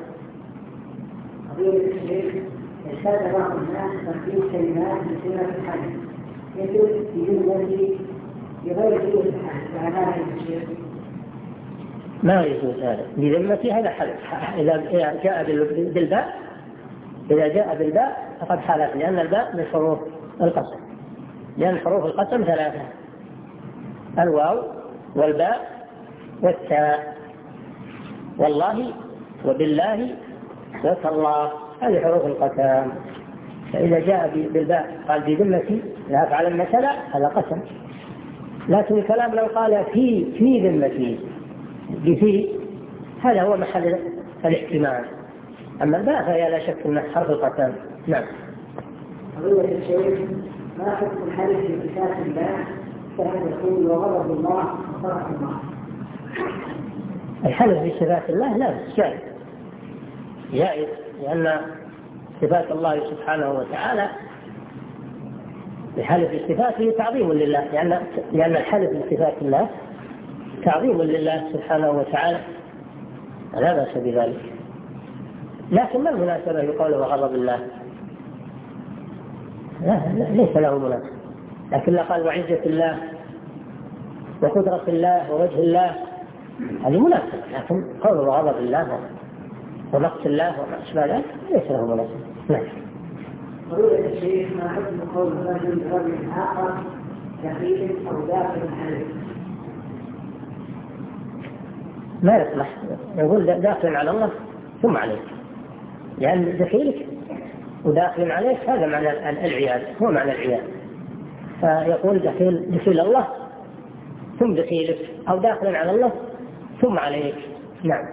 Speaker 2: ارتاد بعض الناس ترتيب كلمات بصيغة الحديث مثل بجملة بغير صيغة الحديث، فهذا الشيء
Speaker 1: ما يجوز هذا. بذمتي هذا حلف. إذا جاء بالباء إذا جاء بالباء فقد حلف، لأن الباء من حروف القسم، لأن حروف القسم ثلاثة: الواو والباء والتاء. والله وبالله وتالله، هذه حروف القسم. فإذا جاء بالباء قال بذمتي لا أفعلن كذا، هذا قسم. لكن الكلام لو قال في في ذمتي بفي، هذا هو محل الاحتمال. أما الباء فهي لا شك أنه حرف القسم. نعم.
Speaker 2: قضية الشيخ: ما حكم الحلف في صفات الله كأن يقول وغضب الله وفرح الله؟
Speaker 1: الحلف في صفات الله لا جائز، جائز، لأن صفات الله سبحانه وتعالى الحلف في صفاته تعظيم لله، لأن لأن الحلف في صفات الله تعظيم لله سبحانه وتعالى، لا بأس بذلك. لكن ما المناسبة يقول وغضب الله؟ لا ليس له مناسبة. لكن قال وعزة الله وقدرة الله ووجه الله، هذه مناسبة. لكن قول وغضب الله ونقص الله وما أشبه ذلك ليس له مناسبة. نعم.
Speaker 2: قضية الشيخ: ما حكم قول رجل لرجل آخر دخيل أو داخل عليه؟
Speaker 1: ما يصلح يقول داخل على الله ثم عليك، لأن دخيلك وداخل عليك هذا معنى العياد، هو معنى العياد. فيقول دخيل دخيل الله ثم دخيلك، أو داخل على الله ثم عليك. نعم.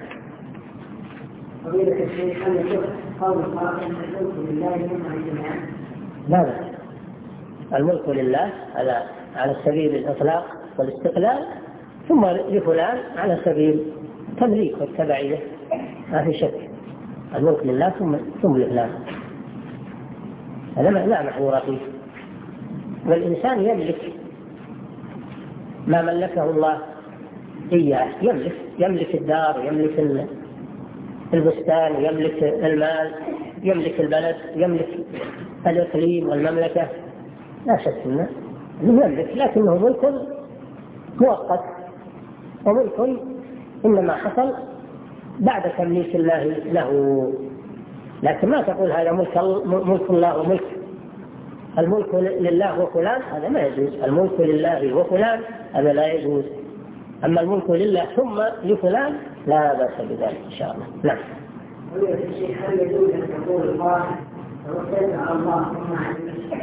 Speaker 2: قضية الشيخ: هل يصح قول قائل الملك لله ثم الجميع؟
Speaker 1: لا بأس. الملك لله على على سبيل الإطلاق والاستقلال، ثم لفلان على سبيل تمليك والتبعية، ما في شك. الملك لله ثم ثم لفلان، هذا لا محظور فيه. والإنسان يملك ما ملكه الله إياه، يملك يملك الدار، يملك البستان، يملك المال، يملك البلد، يملك الإقليم والمملكة، لا شك أنه يملك، لكنه ملك مؤقت، وملك إنما حصل بعد تمليك الله له. لكن ما تقول هذا ملك ملك الله وملك الملك لله وفلان، هذا ما يجوز. الملك لله وفلان هذا لا يجوز. أما الملك لله ثم لفلان لا بأس بذلك إن شاء الله. نعم.
Speaker 2: هل يجوز أن تقول القائل توكلت على الله ثم عليك؟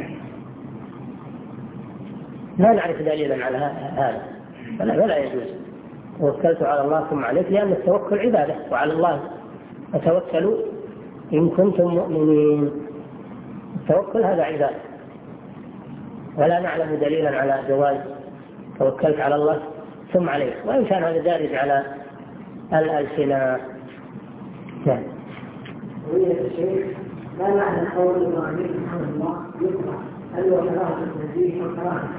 Speaker 1: لا نعرف دليلا على هذا، ولا ولا يجوز. توكلت على الله ثم عليك، لأن التوكل عبادة، وعلى الله فتوكلوا إن كنتم مؤمنين. التوكل هذا عبادة، ولا نعلم دليلا على جواز توكلت على الله ثم عليه، وإن كان هذا دارج على الألسنة.
Speaker 2: نعم. ما معنى قول إبراهيم سبحانه الله يكره؟ هل هو كراهة التنزيه أو كراهة؟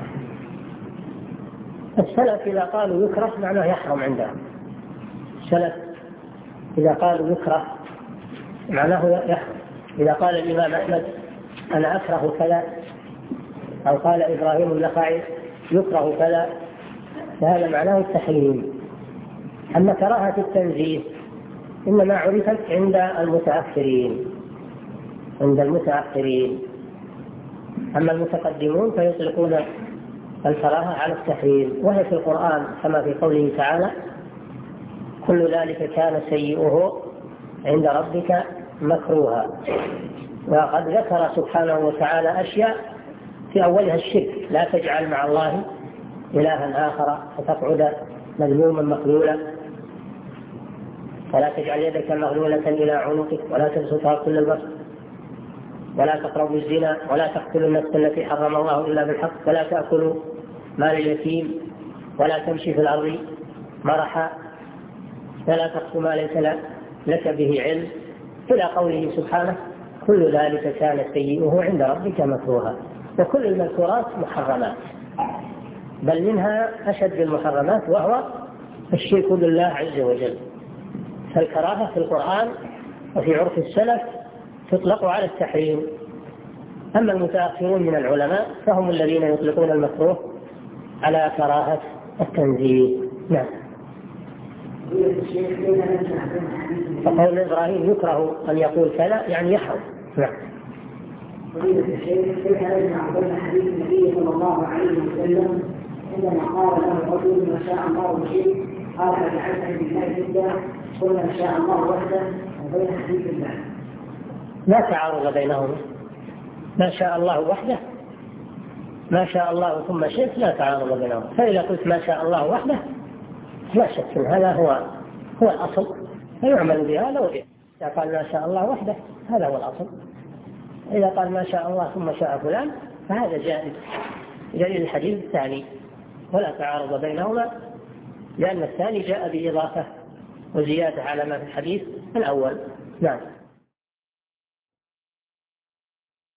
Speaker 1: السلف إذا قالوا يكره معناه يحرم عندهم. السلف إذا قالوا يكره معناه يحرم. إذا قال الإمام أحمد أنا أكره كذا، أو قال إبراهيم النخعي يكره كذا، فهذا معناه التحريم. أما كراهة التنزيه إنما عرفت عند المتأخرين عند المتأخرين أما المتقدمون فيطلقون الكراهة على التحريم، وهي في القرآن كما في قوله تعالى كل ذلك كان سيئه عند ربك مكروها. وقد ذكر سبحانه وتعالى أشياء في أولها الشرك، لا تجعل مع الله إلها آخر فتقعد مذموما مخذولا، ولا تجعل يدك مغلولة إلى عنقك ولا تبسطها كل البسط، ولا تقربوا الزنا، ولا تقتلوا النفس التي حرم الله إلا بالحق، ولا تأكلوا مال اليتيم، ولا تمشي في الأرض مرحا، ولا تقف ما ليس لك به علم، إلى قوله سبحانه كل ذلك كان سيئه عند ربك مكروها. وكل المذكورات محرمات، بل منها أشد المحرمات وهو الشرك بالله عز وجل. فالكراهة في القرآن وفي عرف السلف تطلق على التحريم. أما المتأخرون من العلماء فهم الذين يطلقون المكروه على كراهة التنزيه. نعم. فقول إبراهيم يكره أن يقول كذا يعني يحرم. نعم.
Speaker 2: فضيلة الشيخ كيف نجمع بين حديث النبي صلى الله عليه وسلم عندما قال له رجل ما شاء الله شيء قال فجعلت بالله جدا قلنا ما شاء الله وحده، وبين حديث الله
Speaker 1: لا تعارض بينهما. ما شاء الله وحده ما شاء الله ثم شئت لا تعارض بينهما. فإذا قلت ما شاء الله وحده لا شك هذا هو هو الأصل فيعمل بهذا وبه. إذا قال ما شاء الله وحده هذا هو الأصل. إذا قال ما شاء الله ثم شاء فلان فهذا جائز دليل الحديث الثاني، ولا تعارض بينهما لأن الثاني جاء بإضافة وزيادة على ما في الحديث الأول. نعم.